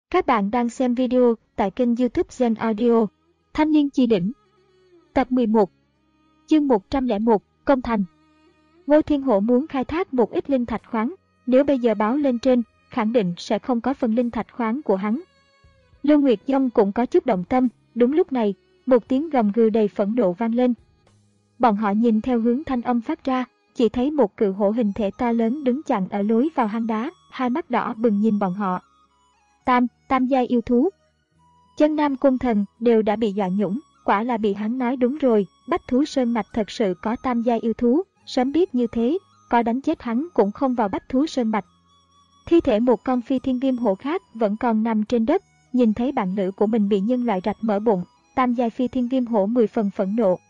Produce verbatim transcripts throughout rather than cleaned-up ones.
Các bạn đang xem video tại kênh YouTube Zen Audio. Thanh niên chi đỉnh. Tập mười một. Chương một trăm lẻ một, Công Thành. Ngô Thiên Hổ muốn khai thác một ít linh thạch khoáng, nếu bây giờ báo lên trên, khẳng định sẽ không có phần linh thạch khoáng của hắn. Lưu Nguyệt Dông cũng có chút động tâm, đúng lúc này, một tiếng gầm gừ đầy phẫn nộ vang lên. Bọn họ nhìn theo hướng thanh âm phát ra, chỉ thấy một cự hổ hình thể to lớn đứng chặn ở lối vào hang đá, hai mắt đỏ bừng nhìn bọn họ. Tam, tam giai yêu thú. Chân Nam Cung Thần đều đã bị dọa nhũng, quả là bị hắn nói đúng rồi, Bách Thú Sơn Mạch thật sự có tam giai yêu thú, sớm biết như thế, có đánh chết hắn cũng không vào Bách Thú Sơn Mạch. Thi thể một con phi thiên viêm hổ khác vẫn còn nằm trên đất, nhìn thấy bạn nữ của mình bị nhân loại rạch mở bụng, tam giai phi thiên viêm hổ mười phần phẫn nộ.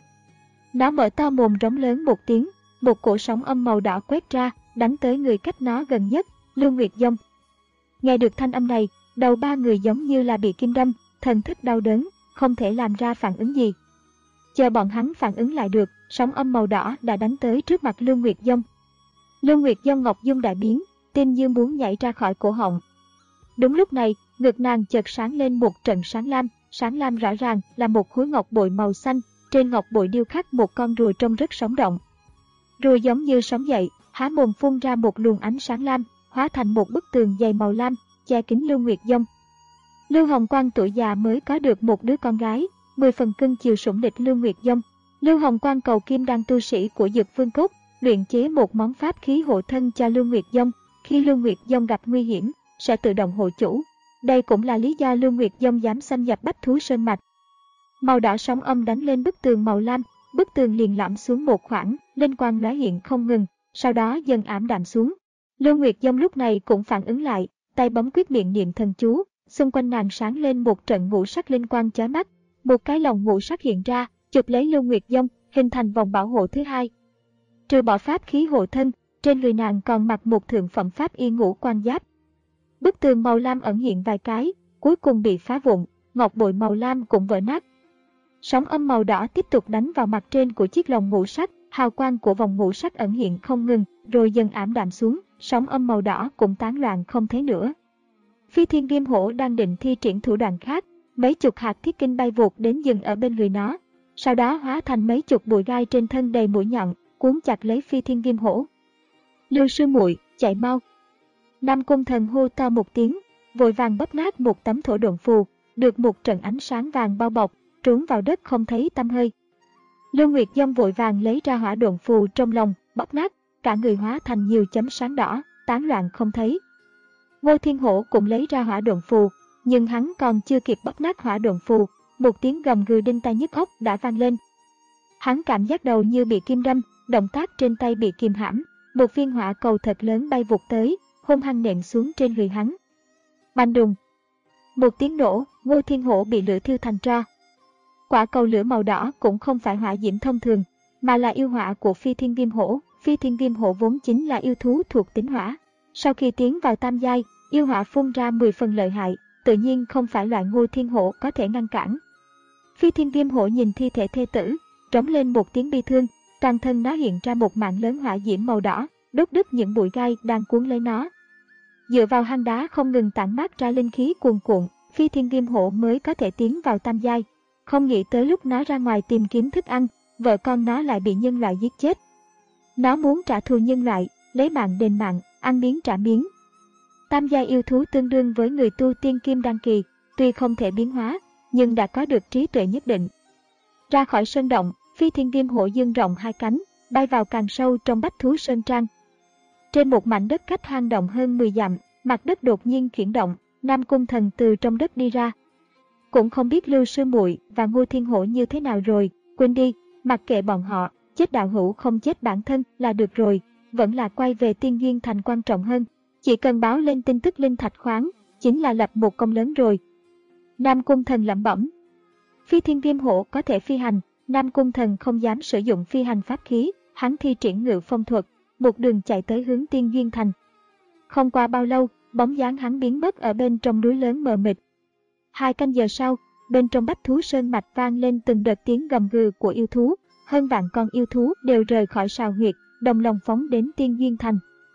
Nó mở to mồm rống lớn một tiếng, một cổ sóng âm màu đỏ quét ra, đánh tới người cách nó gần nhất, Lưu Nguyệt Dông. Nghe được thanh âm này, đầu ba người giống như là bị kim đâm, thần thức đau đớn, không thể làm ra phản ứng gì. Chờ bọn hắn phản ứng lại được, sóng âm màu đỏ đã đánh tới trước mặt Lưu Nguyệt Dông. Lưu Nguyệt Dông ngọc dung đại biến, tim như muốn nhảy ra khỏi cổ họng. Đúng lúc này, ngực nàng chợt sáng lên một trận sáng lam, sáng lam rõ ràng là một khối ngọc bội màu xanh, trên ngọc bội điêu khắc một con rùa trông rất sống động. Rùa giống như sống dậy, há mồm phun ra một luồng ánh sáng lam, hóa thành một bức tường dày màu lam, che kín Lưu Nguyệt Dông. Lưu Hồng Quang tuổi già mới có được một đứa con gái, mười phần cưng chiều sủng địch Lưu Nguyệt Dông. Lưu Hồng Quang cầu kim đan tu sĩ của Dực Vương Cốt, luyện chế một món pháp khí hộ thân cho Lưu Nguyệt Dông, khi Lưu Nguyệt Dông gặp nguy hiểm, sẽ tự động hộ chủ. Đây cũng là lý do Lưu Nguyệt Dông dám xâm nhập Bách Thú Sơn Mạch. Màu đỏ sóng âm đánh lên bức tường màu lam, bức tường liền lõm xuống một khoảng, linh quang lóe hiện không ngừng, sau đó dần ảm đạm xuống. Lưu Nguyệt Dông lúc này cũng phản ứng lại, tay bấm quyết miệng niệm thần chú, xung quanh nàng sáng lên một trận ngũ sắc linh quang chói mắt, một cái lồng ngũ sắc hiện ra, chụp lấy Lưu Nguyệt Dông, hình thành vòng bảo hộ thứ hai. Trừ bỏ pháp khí hộ thân, trên người nàng còn mặc một thượng phẩm pháp y ngũ quan giáp. Bức tường màu lam ẩn hiện vài cái, cuối cùng bị phá vụn, ngọc bội màu lam cũng vỡ nát. Sóng âm màu đỏ tiếp tục đánh vào mặt trên của chiếc lồng ngũ sắc, hào quang của vòng ngũ sắc ẩn hiện không ngừng, rồi dần ảm đạm xuống, sóng âm màu đỏ cũng tán loạn không thấy nữa. Phi thiên viêm hổ đang định thi triển thủ đoạn khác, mấy chục hạt thiết kinh bay vụt đến dừng ở bên người nó, sau đó hóa thành mấy chục bụi gai trên thân đầy mũi nhọn, cuốn chặt lấy phi thiên viêm hổ. Lưu sư muội, chạy mau! Nam Cung Thần hô to một tiếng, vội vàng bóp nát một tấm thổ độn phù, được một trận ánh sáng vàng bao bọc, trốn vào đất không thấy tăm hơi. Lưu Nguyệt Dông vội vàng lấy ra hỏa độn phù trong lòng, bóp nát, cả người hóa thành nhiều chấm sáng đỏ, tán loạn không thấy. Ngô Thiên Hổ cũng lấy ra hỏa độn phù, nhưng hắn còn chưa kịp bóp nát hỏa độn phù, một tiếng gầm gừ đinh tai nhức óc đã vang lên. Hắn cảm giác đầu như bị kim đâm, động tác trên tay bị kìm hãm, một viên hỏa cầu thật lớn bay vụt tới, hung hăng nện xuống trên người hắn. Bành đùng! Một tiếng nổ, Ngô Thiên Hổ bị lửa thiêu thành tro. Quả cầu lửa màu đỏ cũng không phải hỏa diễm thông thường, mà là yêu hỏa của phi thiên viêm hổ. Phi thiên viêm hổ vốn chính là yêu thú thuộc tính hỏa. Sau khi tiến vào tam giai, yêu hỏa phun ra mười phần lợi hại, tự nhiên không phải loại Ngô Thiên Hổ có thể ngăn cản. Phi thiên viêm hổ nhìn thi thể thê tử, trống lên một tiếng bi thương, toàn thân nó hiện ra một mạng lớn hỏa diễm màu đỏ, đốt đứt những bụi gai đang cuốn lấy nó. Dựa vào hang đá không ngừng tản mát ra linh khí cuồn cuộn, phi thiên viêm hổ mới có thể tiến vào tam giai. Không nghĩ tới lúc nó ra ngoài tìm kiếm thức ăn, vợ con nó lại bị nhân loại giết chết. Nó muốn trả thù nhân loại, lấy mạng đền mạng, ăn miếng trả miếng. Tam giai yêu thú tương đương với người tu tiên kim đan kỳ, tuy không thể biến hóa, nhưng đã có được trí tuệ nhất định. Ra khỏi sơn động, phi thiên viêm hổ dương rộng hai cánh, bay vào càng sâu trong Bách Thú Sơn Trang. Trên một mảnh đất cách hang động hơn mười dặm, mặt đất đột nhiên chuyển động, Nam Cung Thần từ trong đất đi ra. Cũng không biết Lưu sư muội và Ngô Thiên Hổ như thế nào rồi, quên đi, mặc kệ bọn họ, chết đạo hữu không chết bản thân là được rồi, vẫn là quay về Tiên Duyên Thành quan trọng hơn. Chỉ cần báo lên tin tức linh thạch khoáng, chính là lập một công lớn rồi. Nam Cung Thần lẩm bẩm. Phi thiên viêm hổ có thể phi hành, Nam Cung Thần không dám sử dụng phi hành pháp khí, hắn thi triển ngự phong thuật, một đường chạy tới hướng Tiên Duyên Thành. Không qua bao lâu, bóng dáng hắn biến mất ở bên trong núi lớn mờ mịt. Hai canh giờ sau, bên trong Bách Thú Sơn Mạch vang lên từng đợt tiếng gầm gừ của yêu thú, hơn vạn con yêu thú đều rời khỏi sào huyệt, đồng lòng phóng đến Tiên Duyên Thành.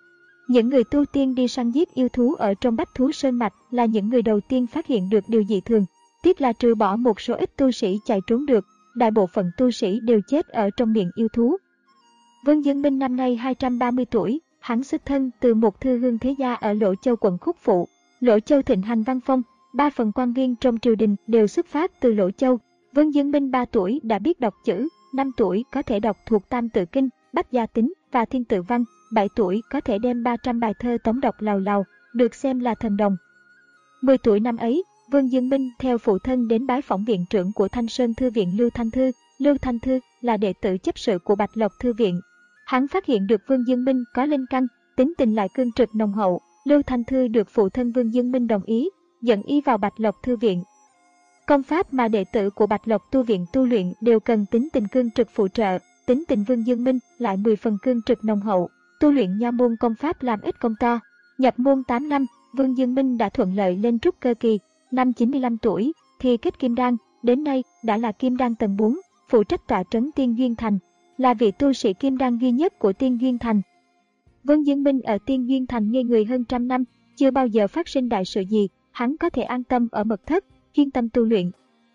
Những người tu tiên đi săn giết yêu thú ở trong Bách Thú Sơn Mạch là những người đầu tiên phát hiện được điều dị thường. Tiếc là trừ bỏ một số ít tu sĩ chạy trốn được, đại bộ phận tu sĩ đều chết ở trong miệng yêu thú. Vương Dương Minh năm nay hai trăm ba mươi tuổi, hắn xuất thân từ một thư hương thế gia ở Lỗ Châu quận Khúc Phụ. Lỗ Châu thịnh hành văn phong, ba phần quan viên trong triều đình đều xuất phát từ Lỗ Châu. Vương Dương Minh ba tuổi đã biết đọc chữ, năm tuổi có thể đọc thuộc Tam Tự Kinh, Bách Gia Tính và Thiên Tự Văn, bảy tuổi có thể đem ba trăm bài thơ tống đọc lào lào, được xem là thần đồng. mười tuổi năm ấy, Vương Dương Minh theo phụ thân đến bái phỏng viện trưởng của Thanh Sơn Thư viện Lưu Thanh Thư. Lưu Thanh Thư là đệ tử chấp sự của Bạch Lộc Thư viện. Hắn phát hiện được Vương Dương Minh có linh căn, tính tình lại cương trực nồng hậu. Lưu Thanh Thư được phụ thân Vương Dương Minh đồng ý, dẫn y vào Bạch Lộc Thư viện. Công pháp mà đệ tử của Bạch Lộc Tu viện tu luyện đều cần tính tình cương trực phụ trợ, tính tình Vương Dương Minh lại mười phần cương trực nồng hậu, tu luyện nho môn công pháp làm ít công to. Nhập môn tám năm, Vương Dương Minh đã thuận lợi lên trúc cơ kỳ, năm chín mươi lăm tuổi thì kết kim đan, đến nay đã là kim đan tầng bốn, phụ trách tọa trấn Tiên Duyên Thành, là vị tu sĩ kim đan duy nhất của Tiên Duyên Thành. Vương Dương Minh ở Tiên Duyên Thành ngây người hơn trăm năm, chưa bao giờ phát sinh đại sự gì, hắn có thể an tâm ở mật thất, chuyên tâm tu luyện.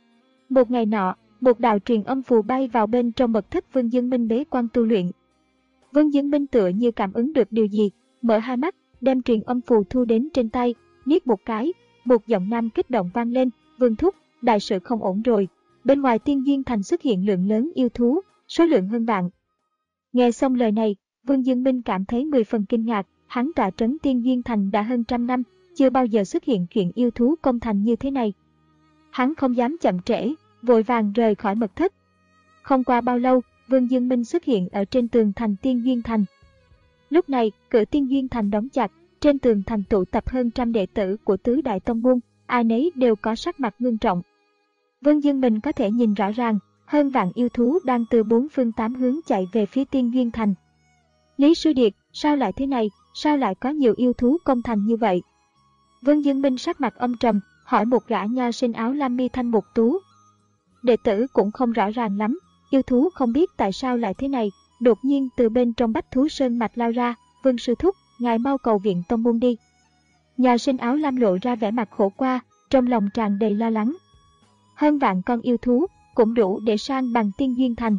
Một ngày nọ, một đạo truyền âm phù bay vào bên trong mật thất Vương Dương Minh bế quan tu luyện. Vương Dương Minh tựa như cảm ứng được điều gì, mở hai mắt, đem truyền âm phù thu đến trên tay, niết một cái, một giọng nam kích động vang lên, "Vương thúc, đại sự không ổn rồi." Bên ngoài Tiên Duyên Thành xuất hiện lượng lớn yêu thú, số lượng hơn vạn. Nghe xong lời này, Vương Dương Minh cảm thấy mười phần kinh ngạc, hắn tọa trấn Tiên Duyên Thành đã hơn trăm năm, chưa bao giờ xuất hiện chuyện yêu thú công thành như thế này. Hắn không dám chậm trễ, vội vàng rời khỏi mật thất. Không qua bao lâu, Vương Dương Minh xuất hiện ở trên tường thành Tiên Duyên Thành. Lúc này, cửa Tiên Duyên Thành đóng chặt, trên tường thành tụ tập hơn trăm đệ tử của tứ đại tông môn, ai nấy đều có sắc mặt ngưng trọng. Vương Dương Minh có thể nhìn rõ ràng, hơn vạn yêu thú đang từ bốn phương tám hướng chạy về phía Tiên Duyên Thành. Lý Sư Điệt, sao lại thế này, sao lại có nhiều yêu thú công thành như vậy? Vương Dương Minh sắc mặt âm trầm, hỏi một gã nho sinh áo lam mi thanh mục tú. Đệ tử cũng không rõ ràng lắm, yêu thú không biết tại sao lại thế này, đột nhiên từ bên trong Bách Thú Sơn Mạch lao ra, "Vương sư thúc, ngài mau cầu viện tông môn đi." Nho sinh áo lam lộ ra vẻ mặt khổ qua, trong lòng tràn đầy lo lắng. Hơn vạn con yêu thú cũng đủ để san bằng Tiên Duyên Thành.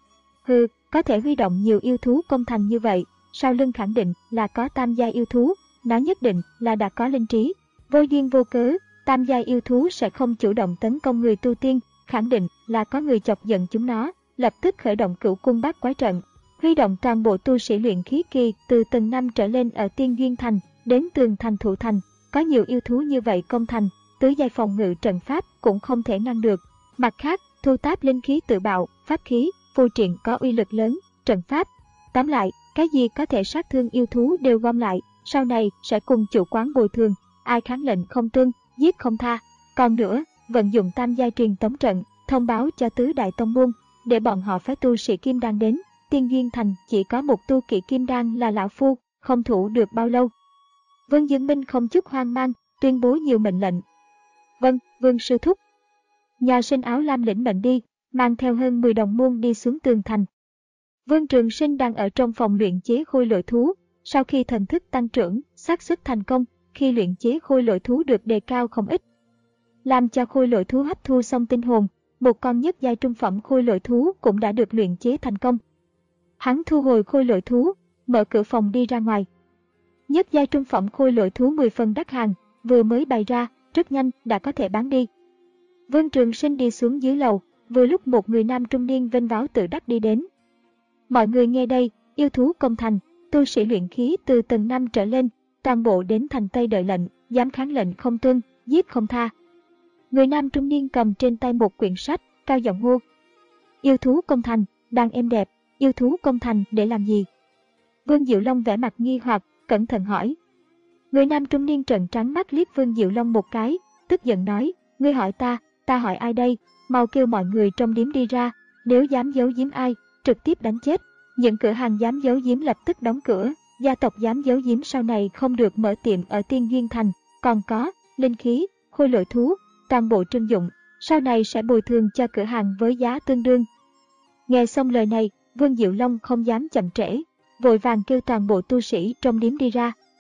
Hừ, có thể huy động nhiều yêu thú công thành như vậy, sau lưng khẳng định là có tam giai yêu thú, nó nhất định là đã có linh trí. Vô duyên vô cớ, tam giai yêu thú sẽ không chủ động tấn công người tu tiên, khẳng định là có người chọc giận chúng nó, lập tức khởi động Cửu Cung Bát Quái trận, huy động toàn bộ tu sĩ luyện khí kỳ từ tầng năm trở lên ở Tiên Duyên Thành đến tường thành thủ thành. Có nhiều yêu thú như vậy công thành, tứ giai phòng ngự trận pháp cũng không thể ngăn được. Mặt khác, thu táp linh khí tự bạo, pháp khí, phù triện có uy lực lớn, trận pháp. Tóm lại, cái gì có thể sát thương yêu thú đều gom lại, sau này sẽ cùng chủ quán bồi thường, ai kháng lệnh không tuân, giết không tha. Còn nữa, vận dụng tam giai truyền tống trận, thông báo cho tứ đại tông môn, để bọn họ phái tu sĩ kim đan đến. Tiên Duyên Thành chỉ có một tu kỵ kim đan là lão phu, không thủ được bao lâu. Vương Dương Minh không chút hoang mang, tuyên bố nhiều mệnh lệnh. "Vâng, Vương sư thúc." Nho sinh áo lam lĩnh mệnh đi, mang theo hơn mười đồng môn đi xuống tường thành. Vương Trường Sinh đang ở trong phòng luyện chế khôi lỗi thú, sau khi thần thức tăng trưởng, xác suất thành công khi luyện chế khôi lỗi thú được đề cao không ít. Làm cho khôi lỗi thú hấp thu xong tinh hồn, một con nhất giai trung phẩm khôi lỗi thú cũng đã được luyện chế thành công. Hắn thu hồi khôi lỗi thú, mở cửa phòng đi ra ngoài. Nhất giai trung phẩm khôi lỗi thú mười phần đắt hàng, vừa mới bày ra, rất nhanh đã có thể bán đi. Vương Trường Sinh đi xuống dưới lầu, vừa lúc một người nam trung niên vênh váo tự đắc đi đến. "Mọi người nghe đây, yêu thú công thành, tu sĩ luyện khí từ tầng năm trở lên, toàn bộ đến thành Tây đợi lệnh, dám kháng lệnh không tuân, giết không tha." Người nam trung niên cầm trên tay một quyển sách, cao giọng hô. "Yêu thú công thành, đàn em đẹp, yêu thú công thành để làm gì?" Vương Diệu Long vẻ mặt nghi hoặc, cẩn thận hỏi. Người nam trung niên trợn trắng mắt liếc Vương Diệu Long một cái, tức giận nói, "Ngươi hỏi ta, ta hỏi ai đây? Mau kêu mọi người trong điếm đi ra, nếu dám giấu giếm ai, trực tiếp đánh chết." Những cửa hàng dám giấu giếm lập tức đóng cửa, gia tộc dám giấu giếm sau này không được mở tiệm ở Tiên Duyên Thành, còn có linh khí, khôi lỗi thú, toàn bộ trưng dụng, sau này sẽ bồi thường cho cửa hàng với giá tương đương. Nghe xong lời này, Vương Diệu Long không dám chậm trễ, vội vàng kêu toàn bộ tu sĩ trong điếm đi ra,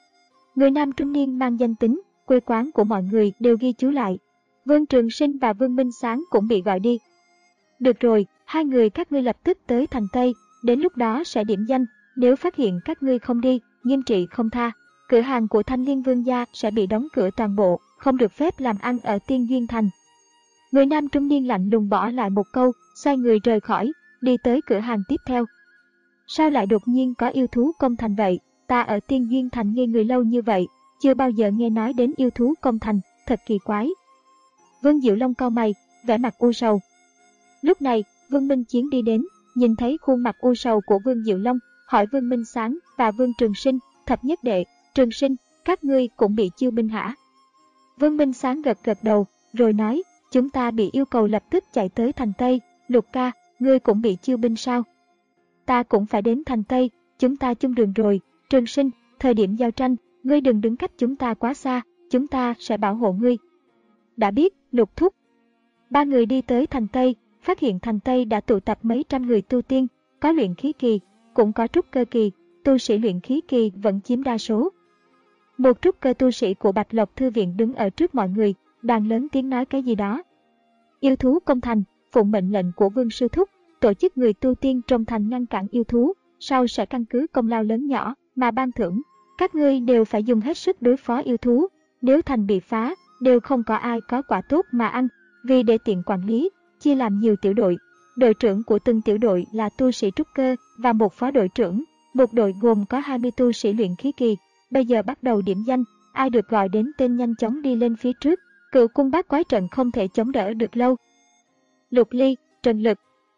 Người nam trung niên mang danh tính, quê quán của mọi người đều ghi chú lại. Vương Trường Sinh và Vương Minh Sáng cũng bị gọi đi. Được rồi, hai người các ngươi lập tức tới thành Tây, đến lúc đó sẽ điểm danh, nếu phát hiện các ngươi không đi, nghiêm trị không tha. Cửa hàng của Thanh Liên Vương gia sẽ bị đóng cửa toàn bộ, không được phép làm ăn ở Tiên Duyên Thành. Người nam trung niên lạnh lùng bỏ lại một câu, xoay người rời khỏi, đi tới cửa hàng tiếp theo. Sao lại đột nhiên có yêu thú công thành vậy? Ta ở Tiên Duyên Thành ngây người lâu như vậy, chưa bao giờ nghe nói đến yêu thú công thành, thật kỳ quái. Vương Diệu Long cau mày, vẻ mặt u sầu. Lúc này, Vương Minh Chiến đi đến, nhìn thấy khuôn mặt u sầu của Vương Diệu Long, hỏi Vương Minh Sáng và Vương Trường Sinh, thập nhất đệ, Trường Sinh, các ngươi cũng bị chiêu binh hả? Vương Minh Sáng gật gật đầu, rồi nói, chúng ta bị yêu cầu lập tức chạy tới thành Tây, Lục ca, ngươi cũng bị chiêu binh sao? Ta cũng phải đến thành Tây, chúng ta chung đường rồi, Trường Sinh, thời điểm giao tranh, ngươi đừng đứng cách chúng ta quá xa, chúng ta sẽ bảo hộ ngươi. Đã biết, Lục thúc. Ba người đi tới thành Tây, phát hiện thành Tây đã tụ tập mấy trăm người tu tiên, có luyện khí kỳ, cũng có trúc cơ kỳ, tu sĩ luyện khí kỳ vẫn chiếm đa số. Một trúc cơ tu sĩ của Bạch Lộc Thư Viện đứng ở trước mọi người, đang lớn tiếng nói cái gì đó. Yêu thú công thành, phụng mệnh lệnh của Vương Sư Thúc, tổ chức người tu tiên trong thành ngăn cản yêu thú, sau sẽ căn cứ công lao lớn nhỏ mà ban thưởng. Các ngươi đều phải dùng hết sức đối phó yêu thú, nếu thành bị phá, đều không có ai có quả tốt mà ăn, vì để tiện quản lý, chia làm nhiều tiểu đội. Đội trưởng của từng tiểu đội là tu sĩ trúc cơ và một phó đội trưởng, một đội gồm có hai mươi tu sĩ luyện khí kỳ. Bây giờ bắt đầu điểm danh, ai được gọi đến tên nhanh chóng đi lên phía trước, cựu cung bát quái trận không thể chống đỡ được lâu. Lục Ly, Trần Lực.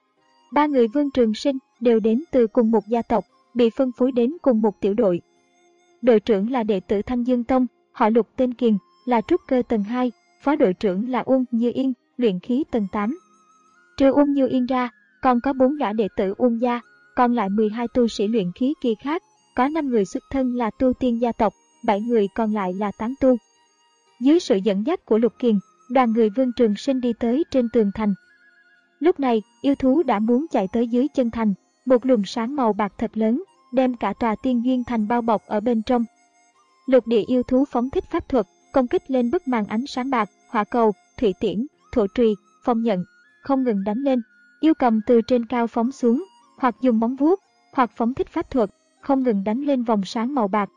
Ba người Vương Trường Sinh đều đến từ cùng một gia tộc, bị phân phối đến cùng một tiểu đội. Đội trưởng là đệ tử Thanh Dương Tông, họ Lục tên Kiền, là trúc cơ tầng hai, phó đội trưởng là Uông Như Yên, luyện khí tầng tám. Trừ Uông Như Yên ra, còn có bốn gã đệ tử Uông gia, còn lại mười hai tu sĩ luyện khí kỳ khác, có năm người xuất thân là tu tiên gia tộc, bảy người còn lại là tán tu. Dưới sự dẫn dắt của Lục Kiền, đoàn người Vương Trường Sinh đi tới trên tường thành. Lúc này, yêu thú đã muốn chạy tới dưới chân thành, một luồng sáng màu bạc thật lớn, đem cả tòa Tiên Duyên Thành bao bọc ở bên trong. Lục địa yêu thú phóng thích pháp thuật, công kích lên bức màn ánh sáng bạc, hỏa cầu, thủy tiễn, thổ trùy, phong nhận, không ngừng đánh lên. Yêu cầm từ trên cao phóng xuống, hoặc dùng móng vuốt, hoặc phóng thích pháp thuật, không ngừng đánh lên vòng sáng màu bạc.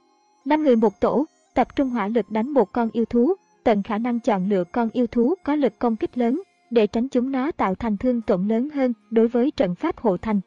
Năm người một tổ, tập trung hỏa lực đánh một con yêu thú, tận khả năng chọn lựa con yêu thú có lực công kích lớn, để tránh chúng nó tạo thành thương tổn lớn hơn đối với trận pháp hộ thành.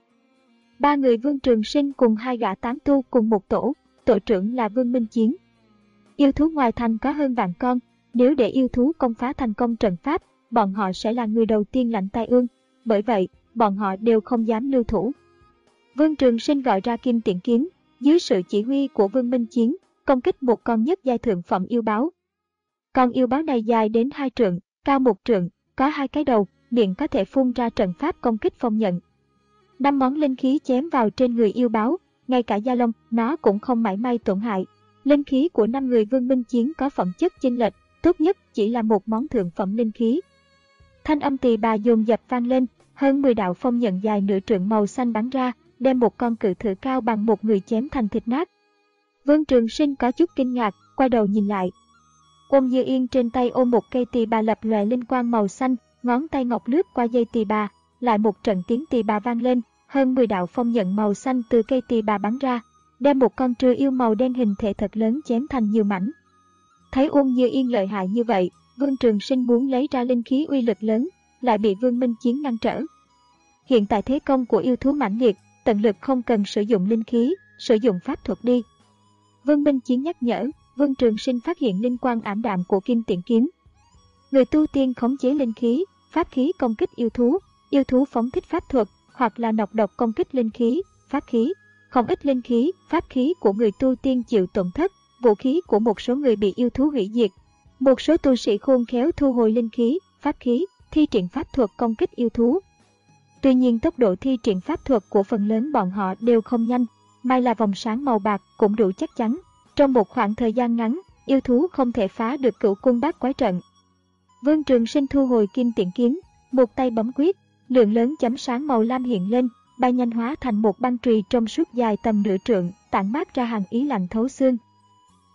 Ba người Vương Trường Sinh cùng hai gã tán tu cùng một tổ, tổ trưởng là Vương Minh Chiến. Yêu thú ngoài thành có hơn vạn con, nếu để yêu thú công phá thành công trận pháp, bọn họ sẽ là người đầu tiên lãnh tai ương, bởi vậy, bọn họ đều không dám lưu thủ. Vương Trường Sinh gọi ra Kim Tiễn Kiếm, dưới sự chỉ huy của Vương Minh Chiến, công kích một con nhất giai thượng phẩm yêu báo. Con yêu báo này dài đến hai trượng, cao một trượng, có hai cái đầu, miệng có thể phun ra trận pháp công kích phong nhận. Năm món linh khí chém vào trên người yêu báo, ngay cả da lông, nó cũng không mảy may tổn hại. Linh khí của năm người Vương Minh Chiến có phẩm chất chênh lệch, tốt nhất chỉ là một món thượng phẩm linh khí. Thanh âm tỳ bà dồn dập vang lên, hơn mười đạo phong nhận dài nửa trượng màu xanh bắn ra, đem một con cự thử cao bằng một người chém thành thịt nát. Vương Trường Sinh có chút kinh ngạc, quay đầu nhìn lại. Ôm Như Yên trên tay ôm một cây tỳ bà lập lòe linh quang màu xanh, ngón tay ngọc lướt qua dây tỳ bà, lại một trận tiếng tỳ bà vang lên, hơn mười đạo phong nhận màu xanh từ cây tỳ bà bắn ra, đem một con trư yêu màu đen hình thể thật lớn chém thành nhiều mảnh. Thấy Ôn Như Yên lợi hại như vậy, Vương Trường Sinh muốn lấy ra linh khí uy lực lớn, lại bị Vương Minh Chiến ngăn trở. Hiện tại thế công của yêu thú mãnh liệt, tận lực không cần sử dụng linh khí, sử dụng pháp thuật đi. Vương Minh Chiến nhắc nhở, Vương Trường Sinh phát hiện linh quang ảm đạm của Kim Tiễn Kiếm. Người tu tiên khống chế linh khí, pháp khí công kích yêu thú, yêu thú phóng thích pháp thuật, hoặc là nọc độc công kích linh khí, pháp khí. Không ít linh khí, pháp khí của người tu tiên chịu tổn thất, vũ khí của một số người bị yêu thú hủy diệt. Một số tu sĩ khôn khéo thu hồi linh khí, pháp khí, thi triển pháp thuật công kích yêu thú. Tuy nhiên tốc độ thi triển pháp thuật của phần lớn bọn họ đều không nhanh, may là vòng sáng màu bạc cũng đủ chắc chắn. Trong một khoảng thời gian ngắn, yêu thú không thể phá được cửu cung bát quái trận. Vương Trường Sinh thu hồi Kim Tiễn Kiếm, một tay bấm quyết, lượng lớn chấm sáng màu lam hiện lên, bay nhanh hóa thành một băng chùy trong suốt dài tầm nửa trượng, tản mát ra hàn ý lạnh thấu xương.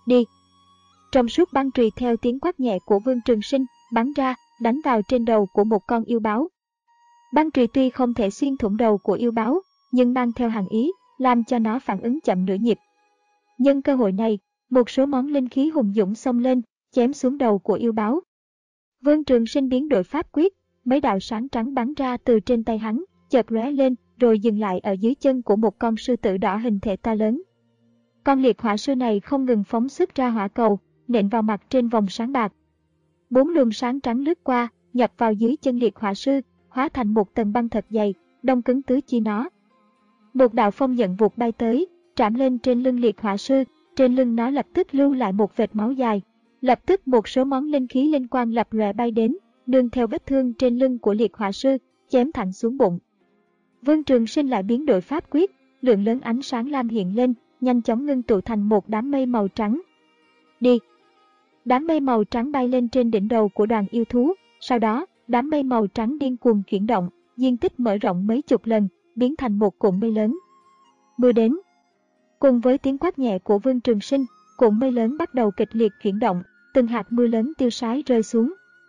đi. Trong suốt băng chùy theo tiếng quát nhẹ của Vương Trường Sinh, bắn ra, đánh vào trên đầu của một con yêu báo. Băng chùy tuy không thể xuyên thủng đầu của yêu báo, nhưng mang theo hàn ý, làm cho nó phản ứng chậm nửa nhịp. Nhân cơ hội này, một số món linh khí hùng dũng xông lên, chém xuống đầu của yêu báo. Vương Trường Sinh biến đổi pháp quyết, mấy đạo sáng trắng bắn ra từ trên tay hắn, chợt lóe lên, rồi dừng lại ở dưới chân của một con sư tử đỏ hình thể to lớn. Con liệt hỏa sư này không ngừng phóng xuất ra hỏa cầu, nện vào mặt trên vòng sáng bạc. Bốn luồng sáng trắng lướt qua, nhập vào dưới chân liệt hỏa sư, hóa thành một tầng băng thật dày, đông cứng tứ chi nó. Một đạo phong nhận vụt bay tới, trảm lên trên lưng liệt hỏa sư, trên lưng nó lập tức lưu lại một vệt máu dài. Lập tức một số món linh khí linh quang lập lòe bay đến, nương theo vết thương trên lưng của liệt hỏa sư, chém thẳng xuống bụng. Vương Trường Sinh lại biến đổi pháp quyết, lượng lớn ánh sáng lam hiện lên, nhanh chóng ngưng tụ thành một đám mây màu trắng. Đi! Đám mây màu trắng bay lên trên đỉnh đầu của đoàn yêu thú, sau đó, đám mây màu trắng điên cuồng chuyển động, diện tích mở rộng mấy chục lần, biến thành một cụm mây lớn. Mưa đến. Cùng với tiếng quát nhẹ của Vương Trường Sinh, cụm mây lớn bắt đầu kịch liệt chuyển động, từng hạt mưa lớn tiêu sái rơi xuống.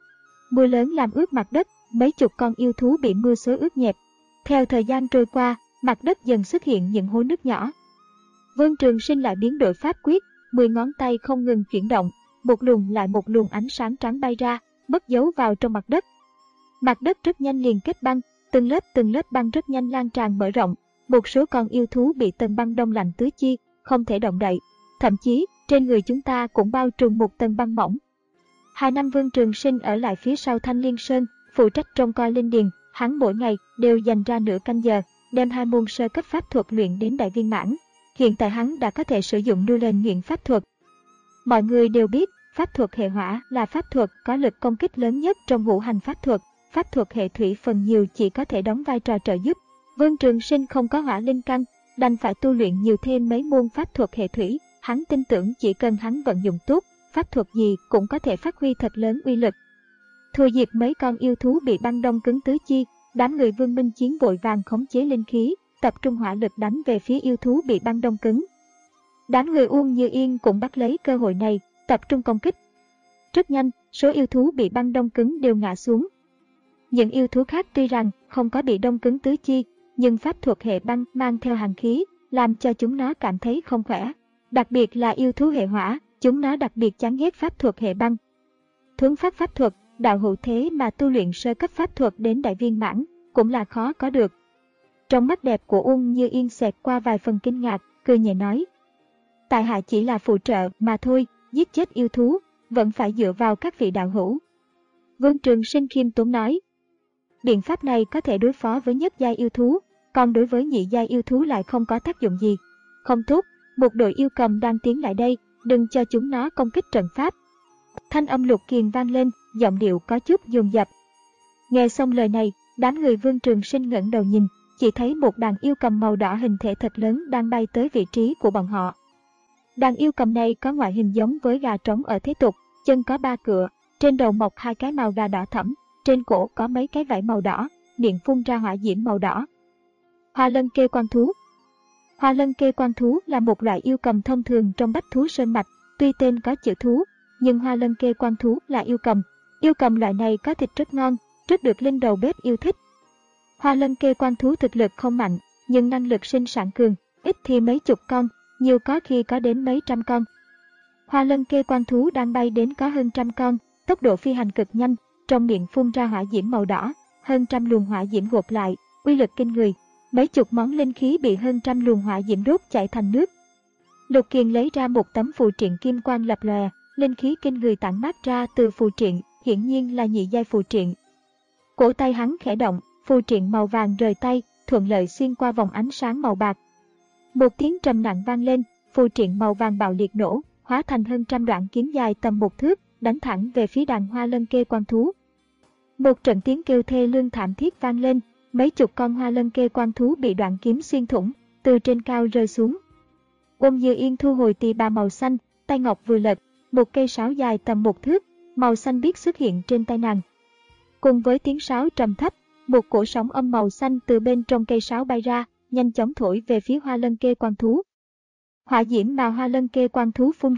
Mưa lớn làm ướt mặt đất, mấy chục con yêu thú bị mưa xối ướt nhẹp. Theo thời gian trôi qua, mặt đất dần xuất hiện những hố nước nhỏ. Vương Trường Sinh lại biến đổi pháp quyết, mười ngón tay không ngừng chuyển động, một luồng lại một luồng ánh sáng trắng bay ra, mất dấu vào trong mặt đất. Mặt đất rất nhanh liền kết băng, từng lớp từng lớp băng rất nhanh lan tràn mở rộng. Một số con yêu thú bị tầng băng đông lạnh tứ chi, không thể động đậy. Thậm chí, trên người chúng ta cũng bao trùm một tầng băng mỏng. Hai năm Vương Trường Sinh ở lại phía sau Thanh Liên Sơn, phụ trách trông coi linh điền. Hắn mỗi ngày đều dành ra nửa canh giờ, đem hai môn sơ cấp pháp thuật luyện đến đại viên mãn. Hiện tại hắn đã có thể sử dụng đu lên nghiện pháp thuật. Mọi người đều biết, pháp thuật hệ hỏa là pháp thuật có lực công kích lớn nhất trong ngũ hành pháp thuật. Pháp thuật hệ thủy phần nhiều chỉ có thể đóng vai trò trợ giúp. Vương Trường Sinh không có hỏa linh căn, đành phải tu luyện nhiều thêm mấy môn pháp thuật hệ thủy. Hắn tin tưởng chỉ cần hắn vận dụng tốt, pháp thuật gì cũng có thể phát huy thật lớn uy lực. Thua diệt mấy con yêu thú bị băng đông cứng tứ chi, đám người Vương Minh Chiến vội vàng khống chế linh khí, tập trung hỏa lực đánh về phía yêu thú bị băng đông cứng. Đám người Uông Như Yên cũng bắt lấy cơ hội này, tập trung công kích. Rất nhanh, số yêu thú bị băng đông cứng đều ngã xuống. Những yêu thú khác tuy rằng không có bị đông cứng tứ chi, nhưng pháp thuật hệ băng mang theo hàn khí, làm cho chúng nó cảm thấy không khỏe. Đặc biệt là yêu thú hệ hỏa, chúng nó đặc biệt chán ghét pháp thuật hệ băng. Thuấn phát pháp thuật, đạo hữu thế mà tu luyện sơ cấp pháp thuật đến đại viên mãn, cũng là khó có được. Trong mắt đẹp của Uông Như Yên xẹt qua vài phần kinh ngạc, cười nhẹ nói. Tại hạ chỉ là phụ trợ mà thôi, giết chết yêu thú, vẫn phải dựa vào các vị đạo hữu. Vương Trường Sinh khiêm tốn nói. Biện pháp này có thể đối phó với nhất giai yêu thú, còn đối với nhị giai yêu thú lại không có tác dụng gì. Không tốt, một đội yêu cầm đang tiến lại đây, đừng cho chúng nó công kích trận pháp. Thanh âm Lục Kiền vang lên, giọng điệu có chút dồn dập. Nghe xong lời này, đám người Vương Trường Sinh ngẩng đầu nhìn, chỉ thấy một đàn yêu cầm màu đỏ hình thể thật lớn đang bay tới vị trí của bọn họ. Đàn yêu cầm này có ngoại hình giống với gà trống ở thế tục, chân có ba cựa, trên đầu mọc hai cái màu gà đỏ thẫm, trên cổ có mấy cái vảy màu đỏ, miệng phun ra hỏa diễm màu đỏ. Hoa lân kê quan thú. Hoa lân kê quan thú là một loại yêu cầm thông thường trong bách thú sơn mạch, tuy tên có chữ thú, nhưng hoa lân kê quan thú là yêu cầm. Yêu cầm loại này có thịt rất ngon, rất được linh đầu bếp yêu thích. Hoa lân kê quan thú thực lực không mạnh, nhưng năng lực sinh sản cường, ít thì mấy chục con, nhiều có khi có đến mấy trăm con. Hoa lân kê quan thú đang bay đến có hơn trăm con, tốc độ phi hành cực nhanh, trong miệng phun ra hỏa diễm màu đỏ, hơn trăm luồng hỏa diễm gộp lại, uy lực kinh người. Mấy chục món linh khí bị hơn trăm luồng hỏa diễm đốt chảy thành nước. Lục Kiền lấy ra một tấm phù triện kim quang lập lòe, linh khí kinh người tản mát ra từ phù triện, hiển nhiên là nhị giai phù triện. Cổ tay hắn khẽ động, phù triện màu vàng rời tay, thuận lợi xuyên qua vòng ánh sáng màu bạc. Một tiếng trầm nặng vang lên, phù triện màu vàng bạo liệt nổ, hóa thành hơn trăm đoạn kiếm dài tầm một thước, đánh thẳng về phía đàn hoa lân kê quan thú. Một trận tiếng kêu thê lương thảm thiết vang lên, mấy chục con hoa lân kê quan thú bị đoạn kiếm xuyên thủng, từ trên cao rơi xuống. Uông Như Yên thu hồi tỳ bà màu xanh, tay ngọc vừa lật, một cây sáo dài tầm một thước, màu xanh biếc xuất hiện trên tay nàng. Cùng với tiếng sáo trầm thấp, một cổ sóng âm màu xanh từ bên trong cây sáo bay ra, nhanh chóng thổi về phía hoa lân kê quan thú. Hỏa diễm mà hoa lân kê quan thú phun ra,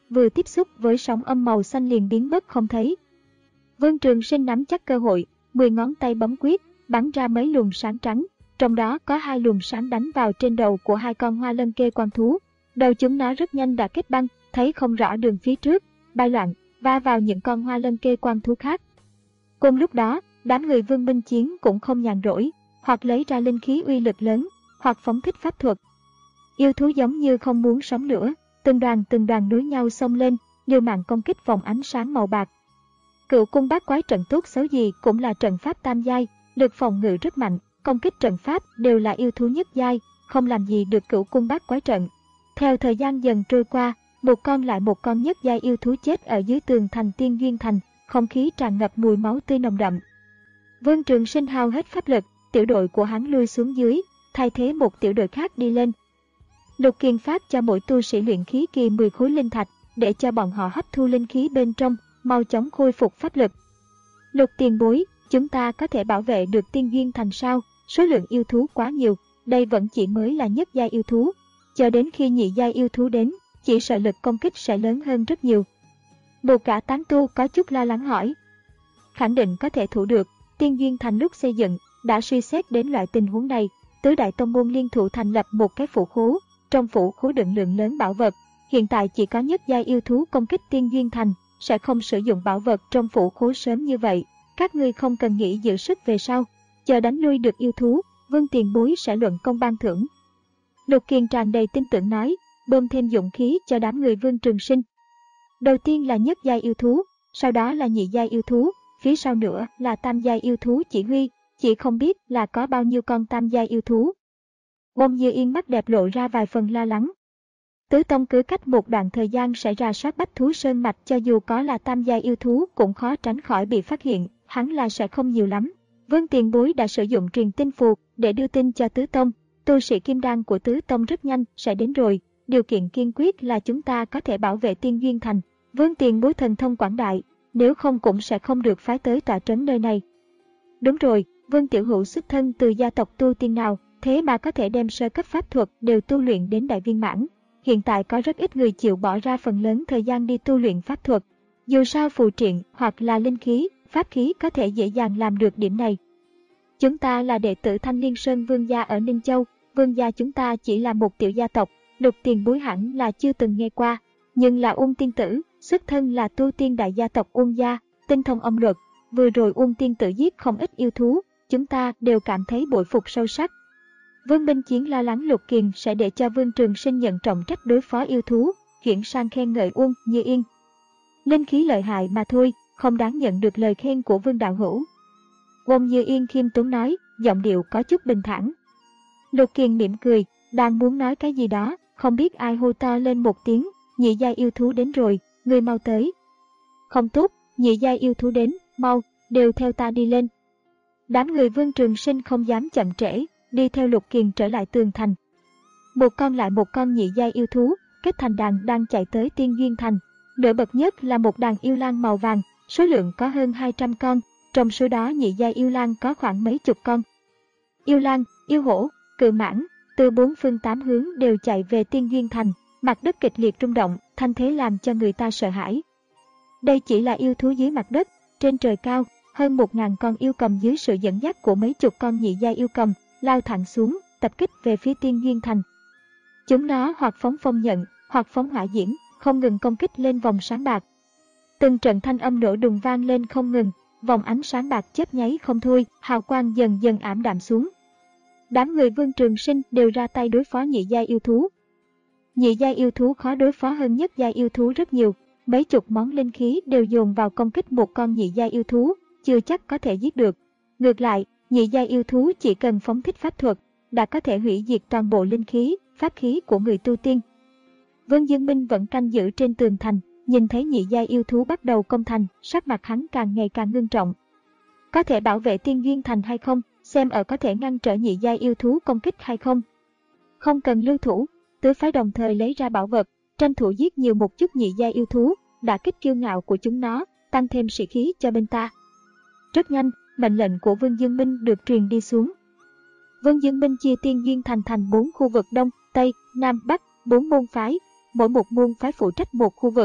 vừa tiếp xúc với sóng âm màu xanh liền biến mất không thấy. Vương Trường Sinh nắm chắc cơ hội, mười ngón tay bấm quyết, bắn ra mấy luồng sáng trắng, trong đó có hai luồng sáng đánh vào trên đầu của hai con hoa lân kê quan thú. Đầu chúng nó rất nhanh đã kết băng, thấy không rõ đường phía trước, bay loạn, va vào những con hoa lân kê quan thú khác. Cùng lúc đó, đám người Vương Minh Chiến cũng không nhàn rỗi, hoặc lấy ra linh khí uy lực lớn, hoặc phóng thích pháp thuật. Yêu thú giống như không muốn sống nữa, từng đoàn từng đoàn nối nhau xông lên, liều mạng công kích vòng ánh sáng màu bạc. Cựu cung bát quái trận tốt xấu gì cũng là trận pháp tam giai, lực phòng ngự rất mạnh, công kích trận pháp đều là yêu thú nhất giai, không làm gì được cựu cung bát quái trận. Theo thời gian dần trôi qua, một con lại một con nhất giai yêu thú chết ở dưới tường thành Tiên Duyên Thành, không khí tràn ngập mùi máu tươi nồng đậm. Vương Trường Sinh hao hết pháp lực, tiểu đội của hắn lui xuống dưới, thay thế một tiểu đội khác đi lên. Lục Kiền phát cho mỗi tu sĩ luyện khí kỳ mười khối linh thạch, để cho bọn họ hấp thu linh khí bên trong, mau chóng khôi phục pháp lực. Lục tiền bối, chúng ta có thể bảo vệ được Tiên Duyên Thành sao? Số lượng yêu thú quá nhiều, đây vẫn chỉ mới là nhất giai yêu thú. Cho đến khi nhị giai yêu thú đến, chỉ sợ lực công kích sẽ lớn hơn rất nhiều. Một gã tán tu có chút lo lắng hỏi. Khẳng định có thể thủ được, Tiên Duyên Thành lúc xây dựng, đã suy xét đến loại tình huống này. Tứ đại tông môn liên thủ thành lập một cái phủ khố, trong phủ khố đựng lượng lớn bảo vật. Hiện tại chỉ có nhất giai yêu thú công kích Tiên Duyên Thành, sẽ không sử dụng bảo vật trong phủ khố sớm như vậy. Các ngươi không cần nghĩ giữ sức về sau, chờ đánh lui được yêu thú, Vương tiền bối sẽ luận công ban thưởng. Lục Kiền tràn đầy tin tưởng nói, bơm thêm dụng khí cho đám người Vương Trường Sinh. Đầu tiên là nhất giai yêu thú, sau đó là nhị giai yêu thú, phía sau nữa là tam giai yêu thú chỉ huy, chỉ không biết là có bao nhiêu con tam giai yêu thú. Bông Như Yên mắt đẹp lộ ra vài phần lo lắng. Tứ Tông cứ cách một đoạn thời gian sẽ rà soát bách thú sơn mạch, cho dù có là tam giai yêu thú cũng khó tránh khỏi bị phát hiện, hắn là sẽ không nhiều lắm. Vương tiền bối đã sử dụng truyền tin phù để đưa tin cho Tứ Tông, tu sĩ kim đan của Tứ Tông rất nhanh sẽ đến rồi, điều kiện kiên quyết là chúng ta có thể bảo vệ Tiên Duyên Thành. Vương tiền bối thần thông quảng đại, nếu không cũng sẽ không được phái tới tọa trấn nơi này. Đúng rồi, Vương Tiểu Hữu xuất thân từ gia tộc tu tiên nào, thế mà có thể đem sơ cấp pháp thuật đều tu luyện đến đại viên mãn. Hiện tại có rất ít người chịu bỏ ra phần lớn thời gian đi tu luyện pháp thuật. Dù sao phù triện hoặc là linh khí, pháp khí có thể dễ dàng làm được điểm này. Chúng ta là đệ tử Thanh Liên Sơn Vương gia ở Ninh Châu, Vương gia chúng ta chỉ là một tiểu gia tộc, Lục tiền bối hẳn là chưa từng nghe qua, nhưng là Uông tiên tử, xuất thân là tu tiên đại gia tộc Uông gia, tinh thông âm luật, vừa rồi Uông tiên tử giết không ít yêu thú, chúng ta đều cảm thấy bội phục sâu sắc. Vương Minh Chiến lo lắng Lục Kiền sẽ để cho Vương Trường Sinh nhận trọng trách đối phó yêu thú, chuyển sang khen ngợi Uông Như Yên. Linh khí lợi hại mà thôi, không đáng nhận được lời khen của Vương đạo hữu. Uông Như Yên khiêm tốn nói, giọng điệu có chút bình thản. Lục Kiền mỉm cười, đang muốn nói cái gì đó, không biết ai hô to lên một tiếng, nhị giai yêu thú đến rồi, ngươi mau tới. Không tốt, nhị giai yêu thú đến, mau, đều theo ta đi lên. Đám người Vương Trường Sinh không dám chậm trễ, đi theo Lục Kiền trở lại tường thành. Một con lại một con nhị giai yêu thú, kết thành đàn đang chạy tới Tiên Duyên Thành. Nổi bật nhất là một đàn yêu lang màu vàng, số lượng có hơn hai trăm con, trong số đó nhị giai yêu lang có khoảng mấy chục con. Yêu lang, yêu hổ, cự mãng, từ bốn phương tám hướng đều chạy về Tiên Duyên Thành, mặt đất kịch liệt rung động, thanh thế làm cho người ta sợ hãi. Đây chỉ là yêu thú dưới mặt đất, trên trời cao, hơn một ngàn con yêu cầm dưới sự dẫn dắt của mấy chục con nhị giai yêu cầm, lao thẳng xuống, tập kích về phía Tiên Duyên Thành. Chúng nó hoặc phóng phong nhận, hoặc phóng hỏa diễm, không ngừng công kích lên vòng sáng bạc. Từng trận thanh âm nổ đùng vang lên không ngừng, vòng ánh sáng bạc chớp nháy không thôi, hào quang dần dần ảm đạm xuống. Đám người Vương Trường Sinh đều ra tay đối phó nhị giai yêu thú. Nhị giai yêu thú khó đối phó hơn nhất giai yêu thú rất nhiều, mấy chục món linh khí đều dồn vào công kích một con nhị giai yêu thú, chưa chắc có thể giết được. Ngược lại, nhị giai yêu thú chỉ cần phóng thích pháp thuật, đã có thể hủy diệt toàn bộ linh khí, pháp khí của người tu tiên. Vương Dương Minh vẫn canh giữ trên tường thành, nhìn thấy nhị giai yêu thú bắt đầu công thành, sắc mặt hắn càng ngày càng ngưng trọng. Có thể bảo vệ Tiên Duyên Thành hay không, xem ở có thể ngăn trở nhị giai yêu thú công kích hay không. Không cần lưu thủ, tứ phái đồng thời lấy ra bảo vật, tranh thủ giết nhiều một chút nhị giai yêu thú, đả kích kiêu ngạo của chúng nó, tăng thêm sĩ khí cho bên ta. Rất nhanh, mệnh lệnh của Vương Dương Minh được truyền đi xuống. Vương Dương Minh chia Tiên Duyên Thành thành bốn khu vực Đông, Tây, Nam, Bắc, bốn môn phái, mỗi một môn phái phụ trách một khu vực,